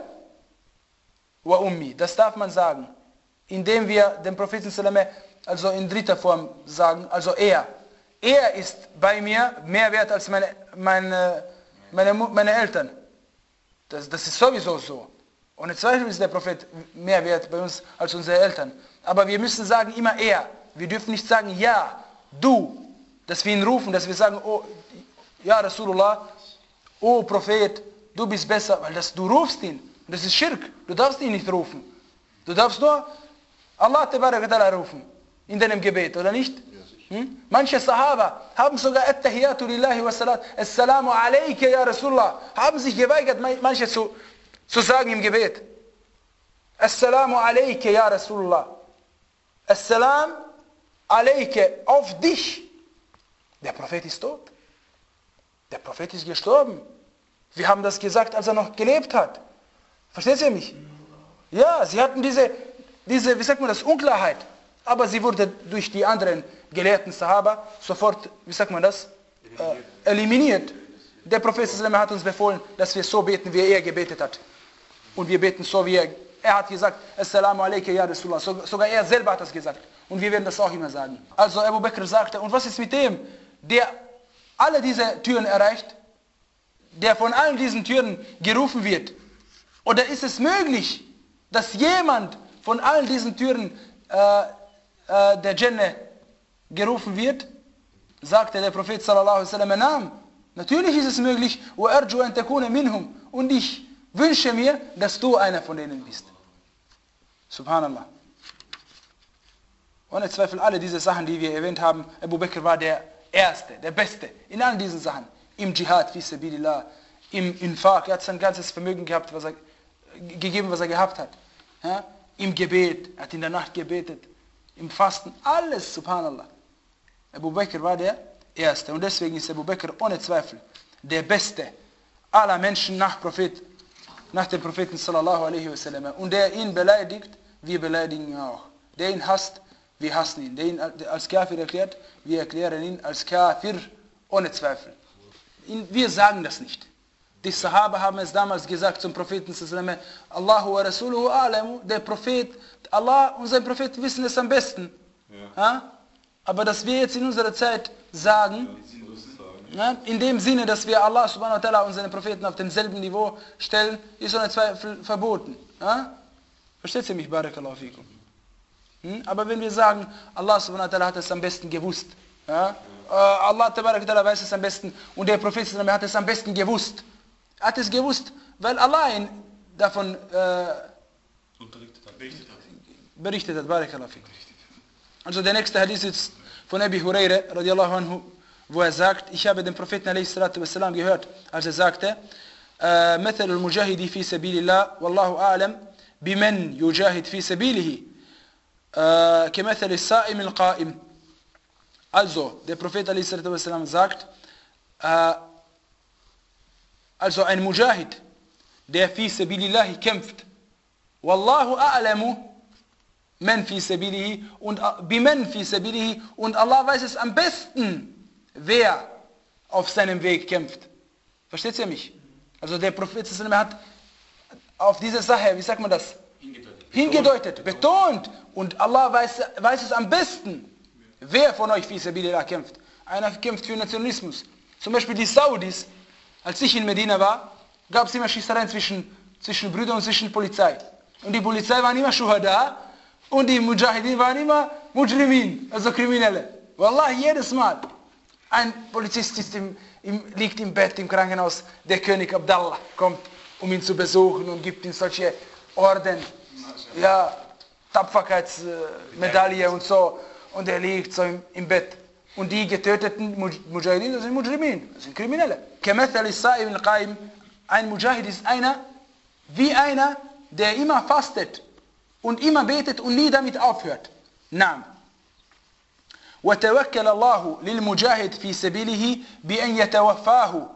wa ummi. Das darf man sagen, indem wir dem Propheten sallallahu alaihi wasallam also in dritter Form sagen, also er. Er ist bei mir mehr wert als meine, meine, meine, meine Eltern. Das, das ist sowieso so. Ohne Zweifel ist der Prophet mehr wert bei uns als unsere Eltern. Aber wir müssen sagen immer er. Wir dürfen nicht sagen ja, du. Dass wir ihn rufen, dass wir sagen, oh, ja Rasulullah, oh Prophet, du bist besser. Weil das, du rufst ihn. Das ist Schirk. Du darfst ihn nicht rufen. Du darfst nur Allah Tabarak wa Ta'ala rufen. In deinem Gebet, oder nicht? Hm? Manche Sahaba haben sogar At-Tahiyatu lillahi wa salat, Assalamu alayka ya Rasulullah, haben sich geweigert, manche zu, zu sagen im Gebet. Assalamu alayka ya Rasulullah. Assalam alayka, auf dich. Der Prophet ist tot. Der Prophet ist gestorben. Wir haben das gesagt, als er noch gelebt hat. Versteht ihr mich? Ja, sie hatten diese, diese, wie sagt man das, Unklarheit. Aber sie wurde durch die anderen gelehrten Sahaba sofort, wie sagt man das, äh, eliminiert. Der Prophet hat uns befohlen, dass wir so beten, wie er gebetet hat. Und wir beten so, wie er, er hat gesagt, Assalamu alaikum ya Rasulullah. So, sogar er selber hat das gesagt. Und wir werden das auch immer sagen. Also Abu Bakr sagte, und was ist mit dem, der alle diese Türen erreicht, der von allen diesen Türen gerufen wird? Oder ist es möglich, dass jemand von allen diesen Türen äh, äh, der Jannah gerufen wird? Sagte der Prophet sallallahu alaihi wasallam, Naam, natürlich ist es möglich, وَأَرْجُوا أَن تَكُونَ مِنْهُمْ. Und ich wünsche mir, dass du einer von denen bist. Subhanallah. Ohne Zweifel alle diese Sachen, die wir erwähnt haben, Abu Bakr war der Erste, der Beste in all diesen Sachen. Im Dschihad, fi sabilillah, im Infaq, er hat sein ganzes Vermögen gehabt, was er, gegeben, was er gehabt hat. Ja? Im Gebet, er hat in der Nacht gebetet, im Fasten, alles, subhanallah. Abu Bakr war der Erste und deswegen ist Abu Bakr ohne Zweifel der Beste aller Menschen nach Prophet nach dem Propheten sallallahu alaihi wasallam. Und der ihn beleidigt, wir beleidigen ihn auch. Der ihn hasst, wir hassen ihn. Der ihn als Kafir erklärt, wir erklären ihn als Kafir ohne Zweifel. Wir sagen das nicht. Die Sahaba haben es damals gesagt zum Propheten sallallahu alaihi wasallam, Allahu wa Rasuluhu a'lamu, der Prophet, Allah und sein Prophet wissen es am besten. Ja. Aber dass wir jetzt in unserer Zeit sagen, ja, in dem Sinne, dass wir Allah subhanahu wa ta'ala und seine Propheten auf demselben Niveau stellen, ist ohne Zweifel verboten. Ja? Versteht ihr mich? Barakallahu fikum. Hm? Aber wenn wir sagen, Allah subhanahu wa ta'ala hat es am besten gewusst, ja? uh, Allah tabarak wa ta'ala weiß es am besten und der Prophet hat es am besten gewusst. Er hat es gewusst, weil Allah ihn davon äh, berichtet hat. Barakallahu fikum. Also der nächste Hadith ist von Abi Huraira radiallahu anhu, wo er sagt, ich habe den Propheten a.s. gehört, als er sagte, مثل المجاهد في سبيل الله والله أعلم بمن يجاهد في سبيله كمثل الصائم القائم. Also, der Prophet a.s. sagt, also ein Mujahid, der fi sabilillahi kämpft, wallahu a'lamu man fi sabilihi und biman fi sabilihi und Allah weiß es am besten, wer auf seinem Weg kämpft. Versteht ihr mich? Also der Prophet hat auf diese Sache, wie sagt man das? Hingedeutet, Hingedeutet betont. Und Allah weiß, weiß es am besten, wer von euch fi sabilillah kämpft. Einer kämpft für Nationalismus. Zum Beispiel die Saudis, als ich in Medina war, gab es immer Schießereien zwischen, zwischen Brüdern und zwischen Polizei. Und die Polizei waren immer Shuhada und die Mujahideen waren immer Mujrimin, also Kriminelle. Wallah, jedes Mal. Ein Polizist ist im, im, liegt im Bett im Krankenhaus, der König Abdallah kommt, um ihn zu besuchen und gibt ihm solche Orden, ja, Tapferkeitsmedaille und so. Und er liegt so im, im Bett. Und die getöteten Mujahideen, das sind Mujrimin, das sind Kriminelle. Ein Mujahid ist einer, wie einer, der immer fastet und immer betet und nie damit aufhört. Naam. وتوكل الله للمجاهد في سبيله بأن يتوفاه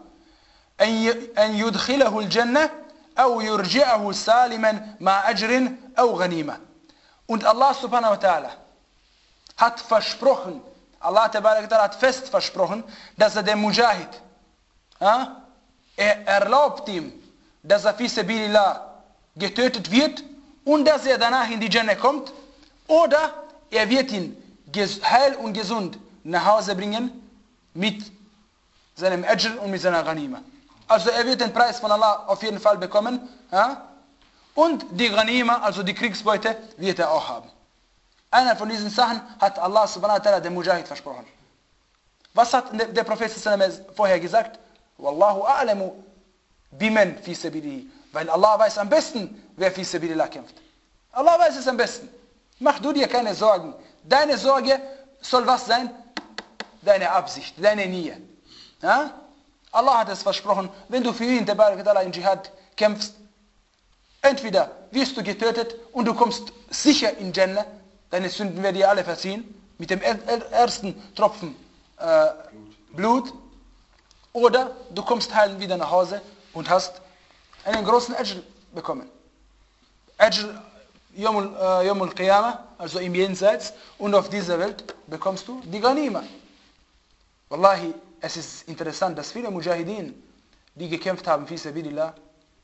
أن يدخله الجنة أو يرجعه سالما مع أجر أو غنيمة. Und Allah subhanahu wa ta'ala hat versprochen, Allah hat fest versprochen, dass er dem Mujahid, ja, er erlaubt ihm, dass er fi sabilillah getötet wird und dass er danach in die Jannah kommt, oder er wird ihn heil und gesund nach Hause bringen mit seinem Ajr und mit seiner Ghanima. Also er wird den Preis von Allah auf jeden Fall bekommen, ja? Und die Ghanima, also die Kriegsbeute, wird er auch haben. Einer von diesen Sachen hat Allah subhanahu wa ta'ala dem Mujahid versprochen. Was hat der Prophet vorher gesagt? Wallahu a'lamu biman fi sabilihi. Weil Allah weiß am besten, wer fi sabilillah kämpft. Allah weiß es am besten. Mach du dir keine Sorgen. Deine Sorge soll was sein? Deine Absicht, deine Niyyah. Ja? Allah hat es versprochen, wenn du für ihn in Dschihad kämpfst, entweder wirst du getötet und du kommst sicher in Jannah, deine Sünden werden dir alle verziehen, mit dem ersten Tropfen äh, Blut, oder du kommst heil wieder nach Hause und hast einen großen Ajr bekommen. Ajr Yawmul äh, Qiyamah, also im Jenseits, und auf dieser Welt bekommst du die Ghanima. Wallahi, es ist interessant, dass viele Mujahideen, die gekämpft haben fi sabilillah,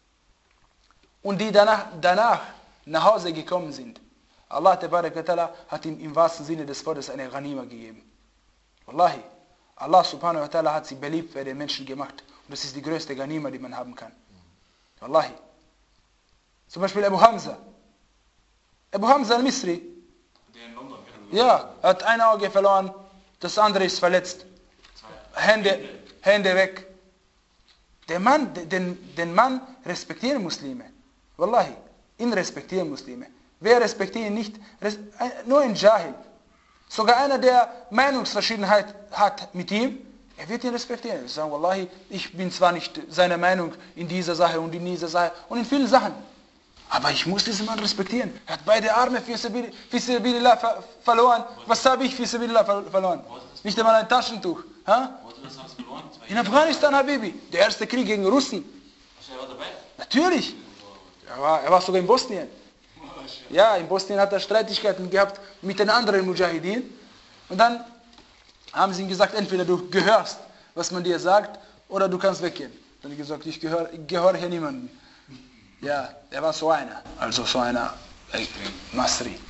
und die danach, danach nach Hause gekommen sind, Allah tabarak wa ta'ala hat ihm im wahrsten Sinne des Wortes eine Ghanima gegeben. Wallahi, Allah subhanahu wa ta'ala hat sie beliebt für den Menschen gemacht. Und das ist die größte Ghanima, die man haben kann. Wallahi. Zum Beispiel Abu Hamza. Abu Hamza al-Misri. Der in London, ja, hat ein Auge verloren, das andere ist verletzt. Hände, Hände weg. Der Mann, den, den Mann respektieren Muslime. Wallahi, ihn respektieren Muslime. Wer respektiert ihn nicht? Nur ein Jahil. Sogar einer, der Meinungsverschiedenheit hat mit ihm, er wird ihn respektieren. Er sagt, Wallahi, ich bin zwar nicht seiner Meinung in dieser Sache und in dieser Sache und in vielen Sachen, aber ich muss diesen Mann respektieren. Er hat beide Arme für Sabilillah ver verloren. Was habe ich für Sabilillah ver verloren? Nicht einmal ein Taschentuch. Ha? In Afghanistan, Habibi. Der erste Krieg gegen Russen. Er war dabei? Natürlich. Er war, er war sogar in Bosnien. Ja, in Bosnien hat er Streitigkeiten gehabt mit den anderen Mujahideen. Und dann haben sie ihm gesagt, entweder du gehörst, was man dir sagt, oder du kannst weggehen. Dann hat er gesagt, ich gehöre ich gehör hier niemandem. Ja, er war so einer. Also so einer äh, Masri.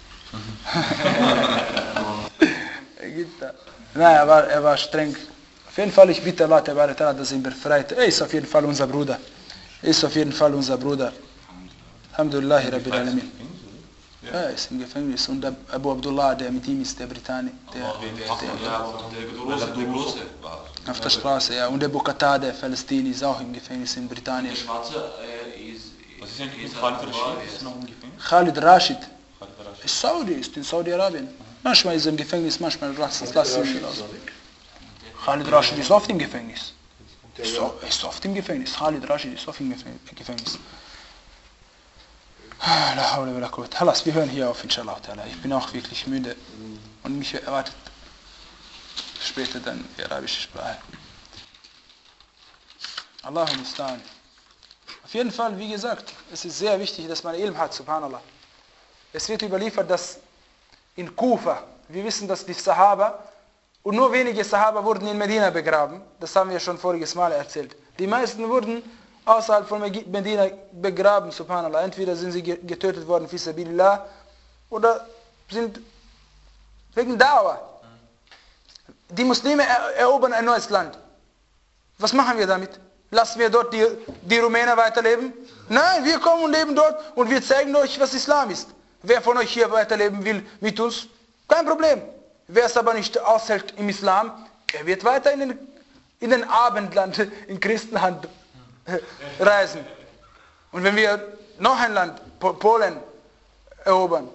Nein, er war, er war streng. Auf jeden Fall, ich bitte Allah, dass er ihn befreit. Er ist auf jeden Fall unser Bruder. Er ist auf jeden Fall unser Bruder. Alhamdulillah, Rabbil Alamin. Ja, er ist im Gefängnis. Und Abu Abdullah, der mit ihm ist, der Britaner. Der, der, der, der auf der Straße, ja. Und der Bukata, der Palästinenser, ist auch im Gefängnis in Britannien. Der Schwarze äh, ist... Was ist eigentlich mit Khalid Rashid? Ist noch im Gefängnis? Khalid Rashid. Ist Saudi, ist in Saudi-Arabien. Manchmal ist er im Gefängnis, manchmal lassen sie ihn aus. Khalid Rashid ist oft im Gefängnis. Ist, ist oft im Gefängnis. Khalid Rashid ist oft im Gefängnis. La hawla wa la quwwata. Halas, wir hören hier auf, inshallah. Ich bin auch wirklich müde. Und mich erwartet später dann die arabische Sprache. Allahu musta'an. Auf jeden Fall, wie gesagt, es ist sehr wichtig, dass man Ilm hat, subhanallah. Es wird überliefert, dass in Kufa, wir wissen, dass die Sahaba, und nur wenige Sahaba wurden in Medina begraben, das haben wir schon voriges Mal erzählt. Die meisten wurden außerhalb von Medina begraben, subhanallah. Entweder sind sie getötet worden, fi sabilillah, oder sind wegen Dauer. Die Muslime erobern ein neues Land. Was machen wir damit? Lassen wir dort die, die Rumäner weiterleben? Nein, wir kommen und leben dort und wir zeigen euch, was Islam ist. Wer von euch hier weiterleben will mit uns, kein Problem. Wer es aber nicht aushält im Islam, er wird weiter in den, in den Abendland, in Christenland reisen. Und wenn wir noch ein Land, Polen, erobern,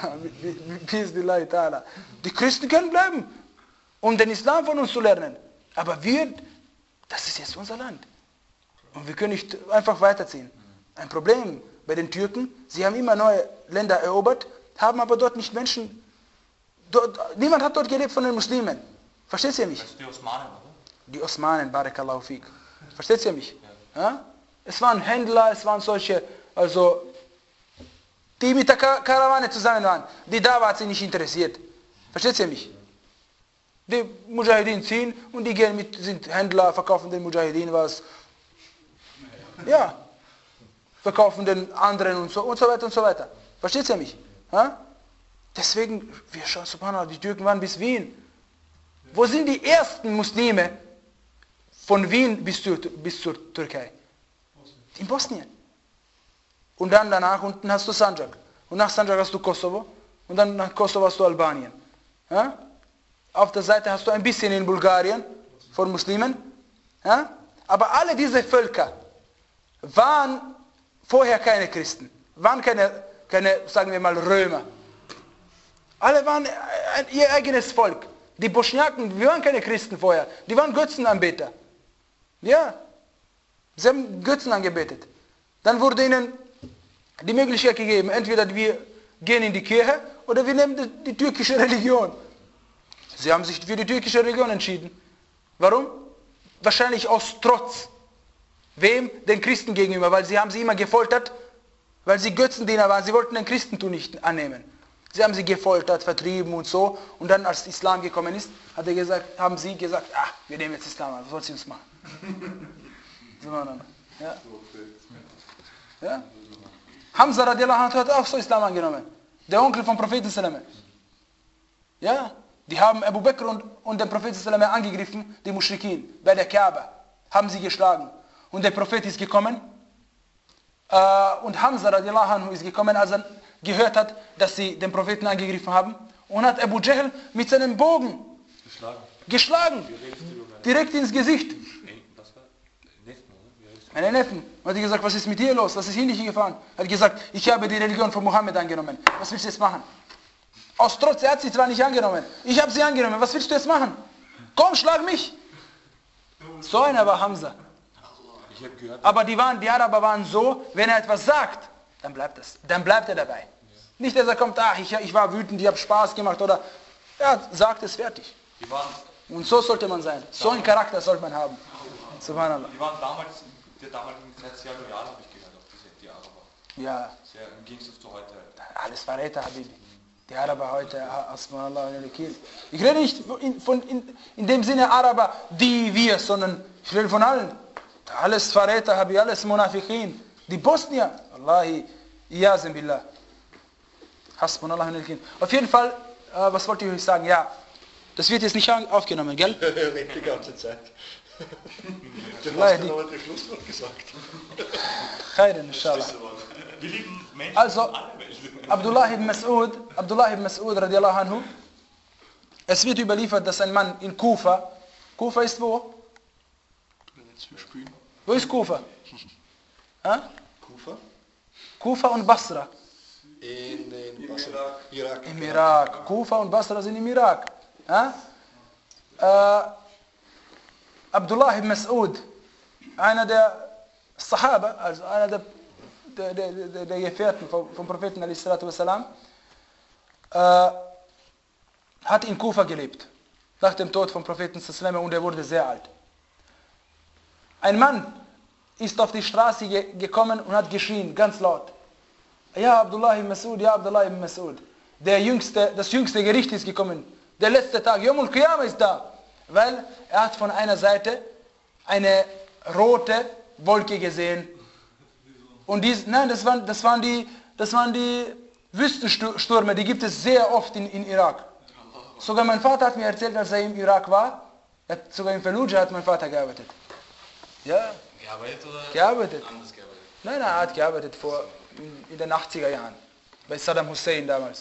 die Christen können bleiben, um den Islam von uns zu lernen. Aber wir, das ist jetzt unser Land. Und wir können nicht einfach weiterziehen. Ein Problem bei den Türken, sie haben immer neue Länder erobert, haben aber dort nicht Menschen, dort, niemand hat dort gelebt von den Muslimen. Versteht ihr mich? Das sind die Osmanen, oder? Die Osmanen, Barakallahu fik. Versteht ihr mich? Ja? Es waren Händler, es waren solche, also, die mit der Karawane zusammen waren. Die da war sie nicht interessiert. Versteht ihr mich? Die Mujahideen ziehen und die gehen mit, sind Händler, verkaufen den Mujahideen was. Ja. Verkaufen den anderen und so, und so weiter und so weiter. Versteht ihr mich? Ja? Deswegen, wir schauen, subhanallah, die Türken waren bis Wien. Wo sind die ersten Muslime von Wien bis zur, bis zur Türkei? In Bosnien. Und dann danach unten hast du Sanjak. Und nach Sanjak hast du Kosovo. Und dann nach Kosovo hast du Albanien. Ja? Auf der Seite hast du ein bisschen in Bulgarien von Muslimen. Ja? Aber alle diese Völker waren vorher keine Christen. Waren keine, keine, sagen wir mal, Römer. Alle waren ihr eigenes Volk. Die Bosniaken, wir waren keine Christen vorher. Die waren Götzenanbeter. Ja. Sie haben Götzen angebetet. Dann wurde ihnen die Möglichkeit gegeben, entweder wir gehen in die Kirche oder wir nehmen die, die türkische Religion. Sie haben sich für die türkische Religion entschieden. Warum? Wahrscheinlich aus Trotz. Wem? Den Christen gegenüber, weil sie haben sie immer gefoltert, weil sie Götzendiener waren. Sie wollten den Christentum nicht annehmen. Sie haben sie gefoltert, vertrieben und so. Und dann, als Islam gekommen ist, hat er gesagt, haben sie gesagt, ah, wir nehmen jetzt Islam an, was soll sie uns machen? Ja. Ja. Hamza radiallahu anhu hat auch so Islam angenommen. Der Onkel vom Propheten sallam. Ja. Die haben Abu Bakr und, und den Propheten sallam angegriffen, die Muschrikin, bei der Kaaba. Haben sie geschlagen. Und der Prophet ist gekommen. Äh, und Hamza radiallahu anhu ist gekommen, als er gehört hat, dass sie den Propheten angegriffen haben. Und hat Abu Jahl mit seinem Bogen geschlagen. geschlagen direkt ins Gesicht. Einen Neffen. Und hat gesagt, was ist mit dir los? Was ist hier nicht gefahren? Er hat gesagt, ich habe die Religion von Mohammed angenommen. Was willst du jetzt machen? Aus Trotz, er hat sie zwar nicht angenommen. Ich habe sie angenommen. Was willst du jetzt machen? Komm, schlag mich. So einer war Hamza. Aber die, waren, die Araber waren so, wenn er etwas sagt, dann bleibt es. Dann bleibt er dabei. Nicht, dass er kommt, ach, ich, ich war wütend, ich habe Spaß gemacht, oder er sagt es fertig. Und so sollte man sein. So einen Charakter sollte man haben. Subhanallah. Die waren damals, der damaligen Zeit sehr loyal, habe ich gehört, auf diese, die Araber. Ja. Sehr im Gegensatz zu heute. Alles Verräter, Habibi. Die Araber heute, Asmanallah. Ich rede nicht in, von, in, in dem Sinne Araber, die wir, sondern ich rede von allen. Alles Verräter, Habibi, alles Munafiqin. Die Bosnier, Allahi, Iyazim Billah. Hasbunallah. Auf jeden Fall, äh, was wollte ich euch sagen? Ja, das wird jetzt nicht aufgenommen, gell? Redet die ganze Zeit. Du Wallahi, hast die- genau das Schlusswort gesagt. Khairan, inshallah. Wir lieben Menschen Also, von allen Menschen. Abdullah ibn Mas'ud, Abdullah ibn Mas'ud radiallahu anhu, es wird überliefert, dass ein Mann in Kufa, Kufa ist wo? Wo ist Kufa? Ha? Kufa? Kufa und Basra. In, in Basra. Irak. Im Irak. Kufa und Basra sind im Irak. Ha? Äh, Abdullah ibn Mas'ud, einer der Sahaba, also einer der, der, der, der, der Gefährten vom, vom Propheten alaihi salatu wassalam, äh, hat in Kufa gelebt, nach dem Tod vom Propheten sallam, und er wurde sehr alt. Ein Mann ist auf die Straße ge gekommen und hat geschrien, ganz laut, ja Abdullah ibn Mas'ud, ja Abdullah ibn Mas'ud, der jüngste, das jüngste Gericht ist gekommen, der letzte Tag, Yawm al-Qiyamah ist da, weil er hat von einer Seite eine rote Wolke gesehen. Und dies, nein, das waren, das waren die, das waren die Wüstenstürme, die gibt es sehr oft in, in Irak. Sogar mein Vater hat mir erzählt, als er im Irak war, hat, sogar in Fallujah hat mein Vater gearbeitet. Ja, Gearbeitet oder gearbeitet. anders gearbeitet? Nein, nein, er hat gearbeitet vor, in, in den achtziger Jahren, bei Saddam Hussein damals.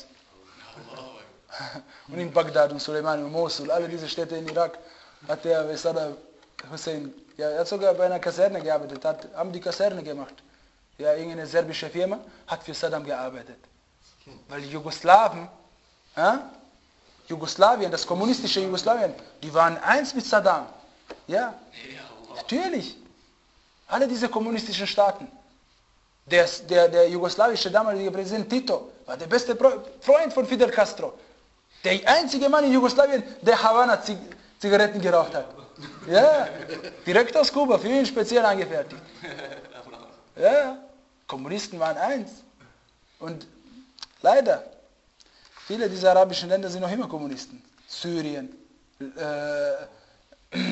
Und in Bagdad und Suleiman und Mosul, alle diese Städte in Irak, hat er bei Saddam Hussein, ja, er hat sogar bei einer Kaserne gearbeitet, hat, haben die Kaserne gemacht. Ja, irgendeine serbische Firma hat für Saddam gearbeitet. Weil die Jugoslawen, äh, Jugoslawien, das kommunistische Jugoslawien, die waren eins mit Saddam. Ja, natürlich. Alle diese kommunistischen Staaten. Der, der, der jugoslawische damalige Präsident Tito war der beste Freund von Fidel Castro. Der einzige Mann in Jugoslawien, der Havanna-Zigaretten geraucht hat. Ja, direkt aus Kuba, für ihn speziell angefertigt. Ja, Kommunisten waren eins. Und leider, viele dieser arabischen Länder sind noch immer Kommunisten. Syrien, äh,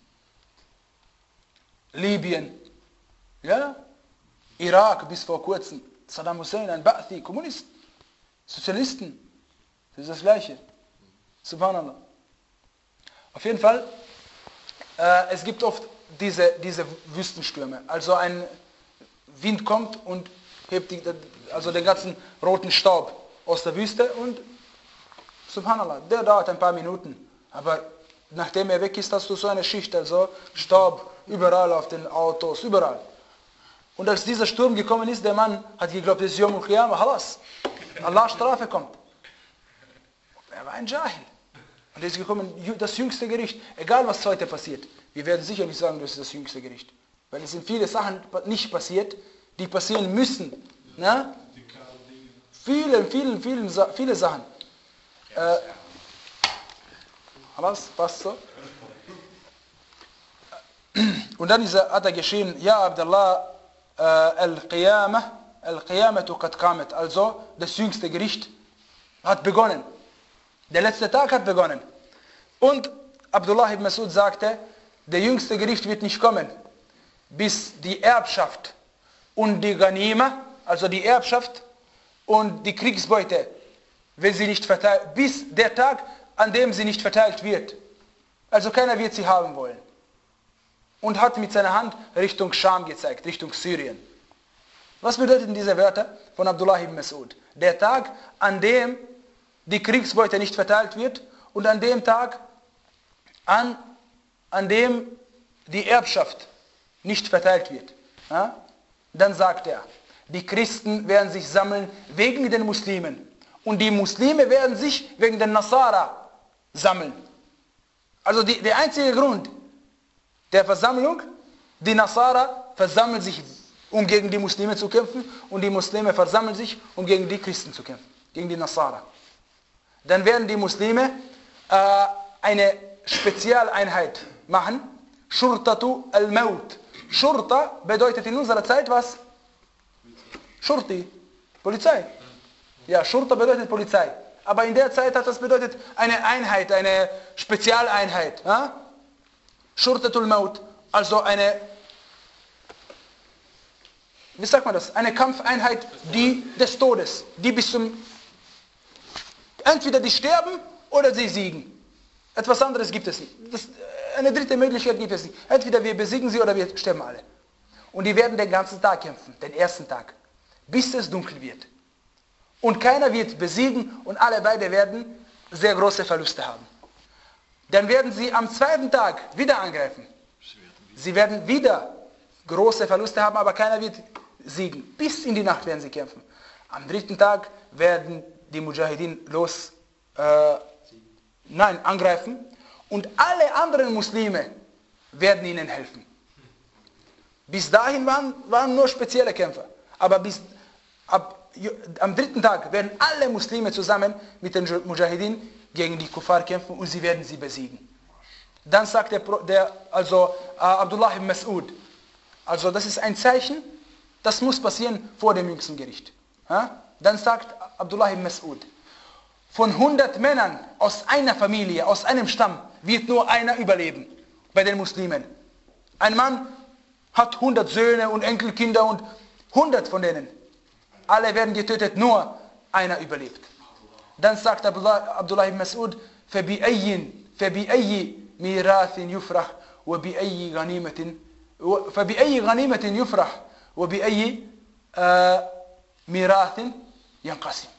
Libyen, ja, Irak bis vor kurzem, Saddam Hussein, ein Ba'athi, Kommunist, Sozialisten, das ist das Gleiche. Subhanallah. Auf jeden Fall, äh, es gibt oft diese, diese Wüstenstürme. Also ein Wind kommt und hebt die, also den ganzen roten Staub aus der Wüste und Subhanallah, der dauert ein paar Minuten. Aber nachdem er weg ist, hast du so eine Schicht, also Staub überall auf den Autos, überall. Und als dieser Sturm gekommen ist, der Mann hat geglaubt, es ist Yawm al-Qiyamah, halas, Allahs Strafe kommt. Er war ein Jahil. Und es ist gekommen, das jüngste Gericht, egal was heute passiert. Wir werden sicher nicht sagen, das ist das jüngste Gericht. Weil es sind viele Sachen nicht passiert, die passieren müssen. Ne? Viele, viele, viele, viele Sachen. Äh, was? Passt so? Und dann ist er, hat er geschrien, ja Abdullah, äh, al-Qiyamah, al-Qiyamatu qad qamat. Also, das jüngste Gericht hat begonnen. Der letzte Tag hat begonnen. Und Abdullah ibn Mas'ud sagte, der jüngste Gericht wird nicht kommen, bis die Erbschaft und die Ghanima, also die Erbschaft und die Kriegsbeute, wenn sie nicht verteilt, bis der Tag, an dem sie nicht verteilt wird. Also keiner wird sie haben wollen. Und hat mit seiner Hand Richtung Scham gezeigt, Richtung Syrien. Was bedeuten diese Wörter von Abdullah ibn Mas'ud? Der Tag, an dem die Kriegsbeute nicht verteilt wird und an dem Tag, an, an dem die Erbschaft nicht verteilt wird. Ja? Dann sagt er, die Christen werden sich sammeln wegen den Muslimen und die Muslime werden sich wegen den Nasara sammeln. Also die, der einzige Grund der Versammlung, die Nasara versammeln sich, um gegen die Muslime zu kämpfen und die Muslime versammeln sich, um gegen die Christen zu kämpfen, gegen die Nasara. Dann werden die Muslime äh, eine Spezialeinheit machen, Shurtatu al-Maut. Shurta bedeutet in unserer Zeit was? Shurti, Polizei. Ja, Shurta bedeutet Polizei. Aber in der Zeit hat das bedeutet eine Einheit, eine Spezialeinheit. Ja? Shurtatul Maut, also eine, wie sagt man das? Eine Kampfeinheit die des Todes, die bis zum, entweder die sterben oder sie siegen. Etwas anderes gibt es nicht. Das, eine dritte Möglichkeit gibt es nicht. Entweder wir besiegen sie oder wir sterben alle. Und die werden den ganzen Tag kämpfen, den ersten Tag, bis es dunkel wird. Und keiner wird besiegen und alle beide werden sehr große Verluste haben. Dann werden sie am zweiten Tag wieder angreifen. Sie werden wieder große Verluste haben, aber keiner wird siegen. Bis in die Nacht werden sie kämpfen. Am dritten Tag werden die Mujahideen los, äh, nein, angreifen und alle anderen Muslime werden ihnen helfen. Bis dahin waren, waren nur spezielle Kämpfer. Aber bis, ab, am dritten Tag werden alle Muslime zusammen mit den Mujahideen gegen die Kuffar kämpfen und sie werden sie besiegen. Dann sagt der, der also äh, Abdullah ibn Mas'ud, also das ist ein Zeichen, das muss passieren vor dem jüngsten Gericht. Ja? Dann sagt Abdullah ibn Mas'ud, von hundert Männern aus einer Familie, aus einem Stamm, wird nur einer überleben bei den Muslimen. Ein Mann hat hundert Söhne und Enkelkinder und hundert von denen. Alle werden getötet, nur einer überlebt. Dann sagt Abdullah, Abdullah ibn Mas'ud, فَبِأَيِّن فَبِأَيِّ مِيرَاثٍ يُفْرَحْ وَبِأَيِّ غَنِيمَةٍ فَبِأَيِّ غَنِيمَةٍ يُفْرَحْ وَبِأَيِّ مِيرَاثٍ يَنْقَسِمْ.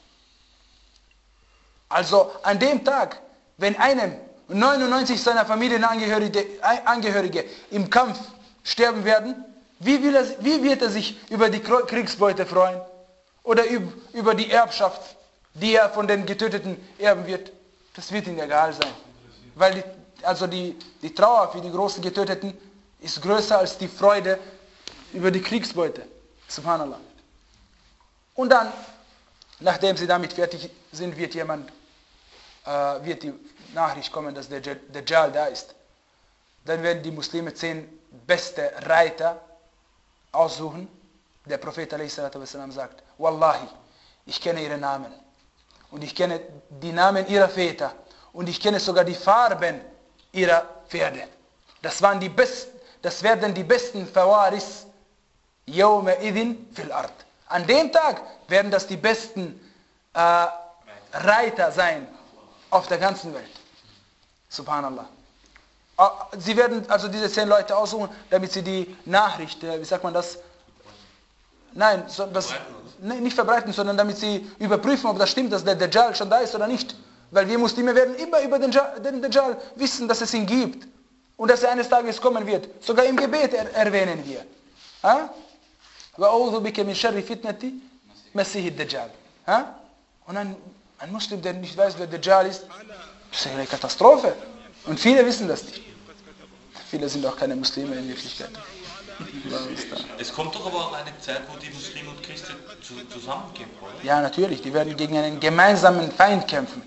Also an dem Tag, wenn einem neunundneunzig seiner Familienangehörige Angehörige im Kampf sterben werden, wie, will er, wie wird er sich über die Kriegsbeute freuen? Oder über die Erbschaft, die er von den Getöteten erben wird? Das wird ihm egal sein. Weil die, also die, die Trauer für die großen Getöteten ist größer als die Freude über die Kriegsbeute. Subhanallah. Und dann, nachdem sie damit fertig sind, wird jemand, äh, wird die Nachricht kommen, dass der Dajjal da ist. Dann werden die Muslime zehn beste Reiter aussuchen. Der Prophet a s. sagt, Wallahi, ich kenne ihre Namen. Und ich kenne die Namen ihrer Väter. Und ich kenne sogar die Farben ihrer Pferde. Das, waren die besten, das werden die besten Fawaris yawma idhin fil ard. An dem Tag werden das die besten äh, Reiter sein auf der ganzen Welt. Subhanallah. Sie werden also diese zehn Leute aussuchen, damit sie die Nachricht, wie sagt man das? Nein, so, das, nicht verbreiten, sondern damit sie überprüfen, ob das stimmt, dass der Dajjal schon da ist oder nicht. Weil wir Muslime werden immer über den, den Dajjal wissen, dass es ihn gibt. Und dass er eines Tages kommen wird. Sogar im Gebet er, erwähnen wir. وَأَعُوذُ بِكَ مِنْ شَرِّ فِتْنَةِ مَسِيحِ الدَّجَّالِ. Und ein, ein Muslim, der nicht weiß, wer Dajjal ist, das ist eine Katastrophe. Und viele wissen das nicht. Viele sind auch keine Muslime in Wirklichkeit. Es kommt doch aber auch eine Zeit, wo die Muslime und Christen zusammenkämpfen, oder? Ja, natürlich. Die werden gegen einen gemeinsamen Feind kämpfen.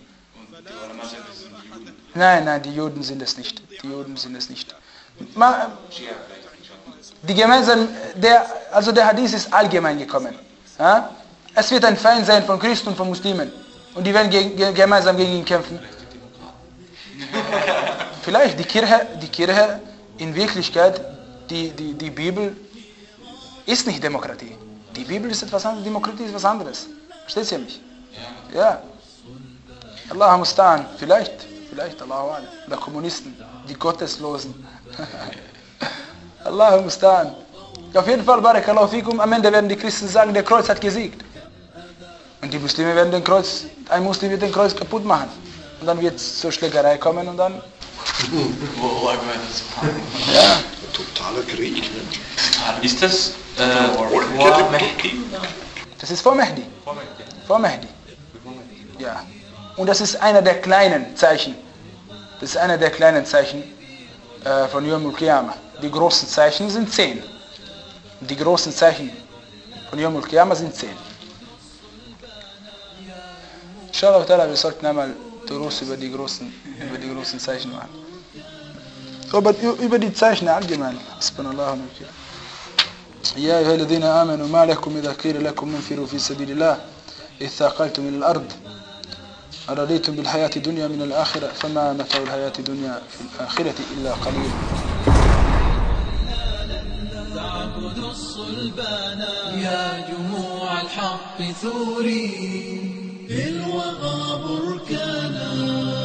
Nein, nein, die Juden sind es nicht. Die Juden sind es nicht. Die gemeinsamen, der, also der Hadith ist allgemein gekommen. Ja? Es wird ein Feind sein von Christen und von Muslimen. Und die werden gegen, gemeinsam gegen ihn kämpfen. Vielleicht die Kirche, die Kirche in Wirklichkeit, die, die, die Bibel ist nicht Demokratie. Die Bibel ist etwas anderes, Demokratie ist etwas anderes. Versteht ihr mich? Ja. Ja. Allah mustan, vielleicht, vielleicht, Allahu A'lam, oder Kommunisten, die Gotteslosen. Allah mustan. Auf jeden Fall, Barakallahu fikum, am Ende werden die Christen sagen, der Kreuz hat gesiegt. Und die Muslime werden den Kreuz, ein Muslim wird den Kreuz kaputt machen. Und dann wird es zur Schlägerei kommen und dann... Ja. Totaler Krieg. Ne? Ist das äh, vor Mehdi? Das ist vor Mehdi. Vor Mehdi. Vor Mehdi. Ja. Und das ist einer der kleinen Zeichen. Das ist einer der kleinen Zeichen äh, von Yawm al-Qiyamah. Die großen Zeichen sind zehn. Die großen Zeichen von Yawm al-Qiyamah sind zehn. Inshallah, wir sollten einmal Durus über die großen, über die großen Zeichen machen. Aber über die Zeichen allgemein. Subhanallah. يا أيها الذين آمنوا ما لكم إذا قيل لكم انفروا في سبيل الله إذ ثاقلتم إلى الأرض أرضيتم بالحياة الدنيا من الآخرة فما متاع الحياة الدنيا في الآخرة إلا قليل. تعبد الصلبان يا جموع الحق ثوري في الوغى بركانا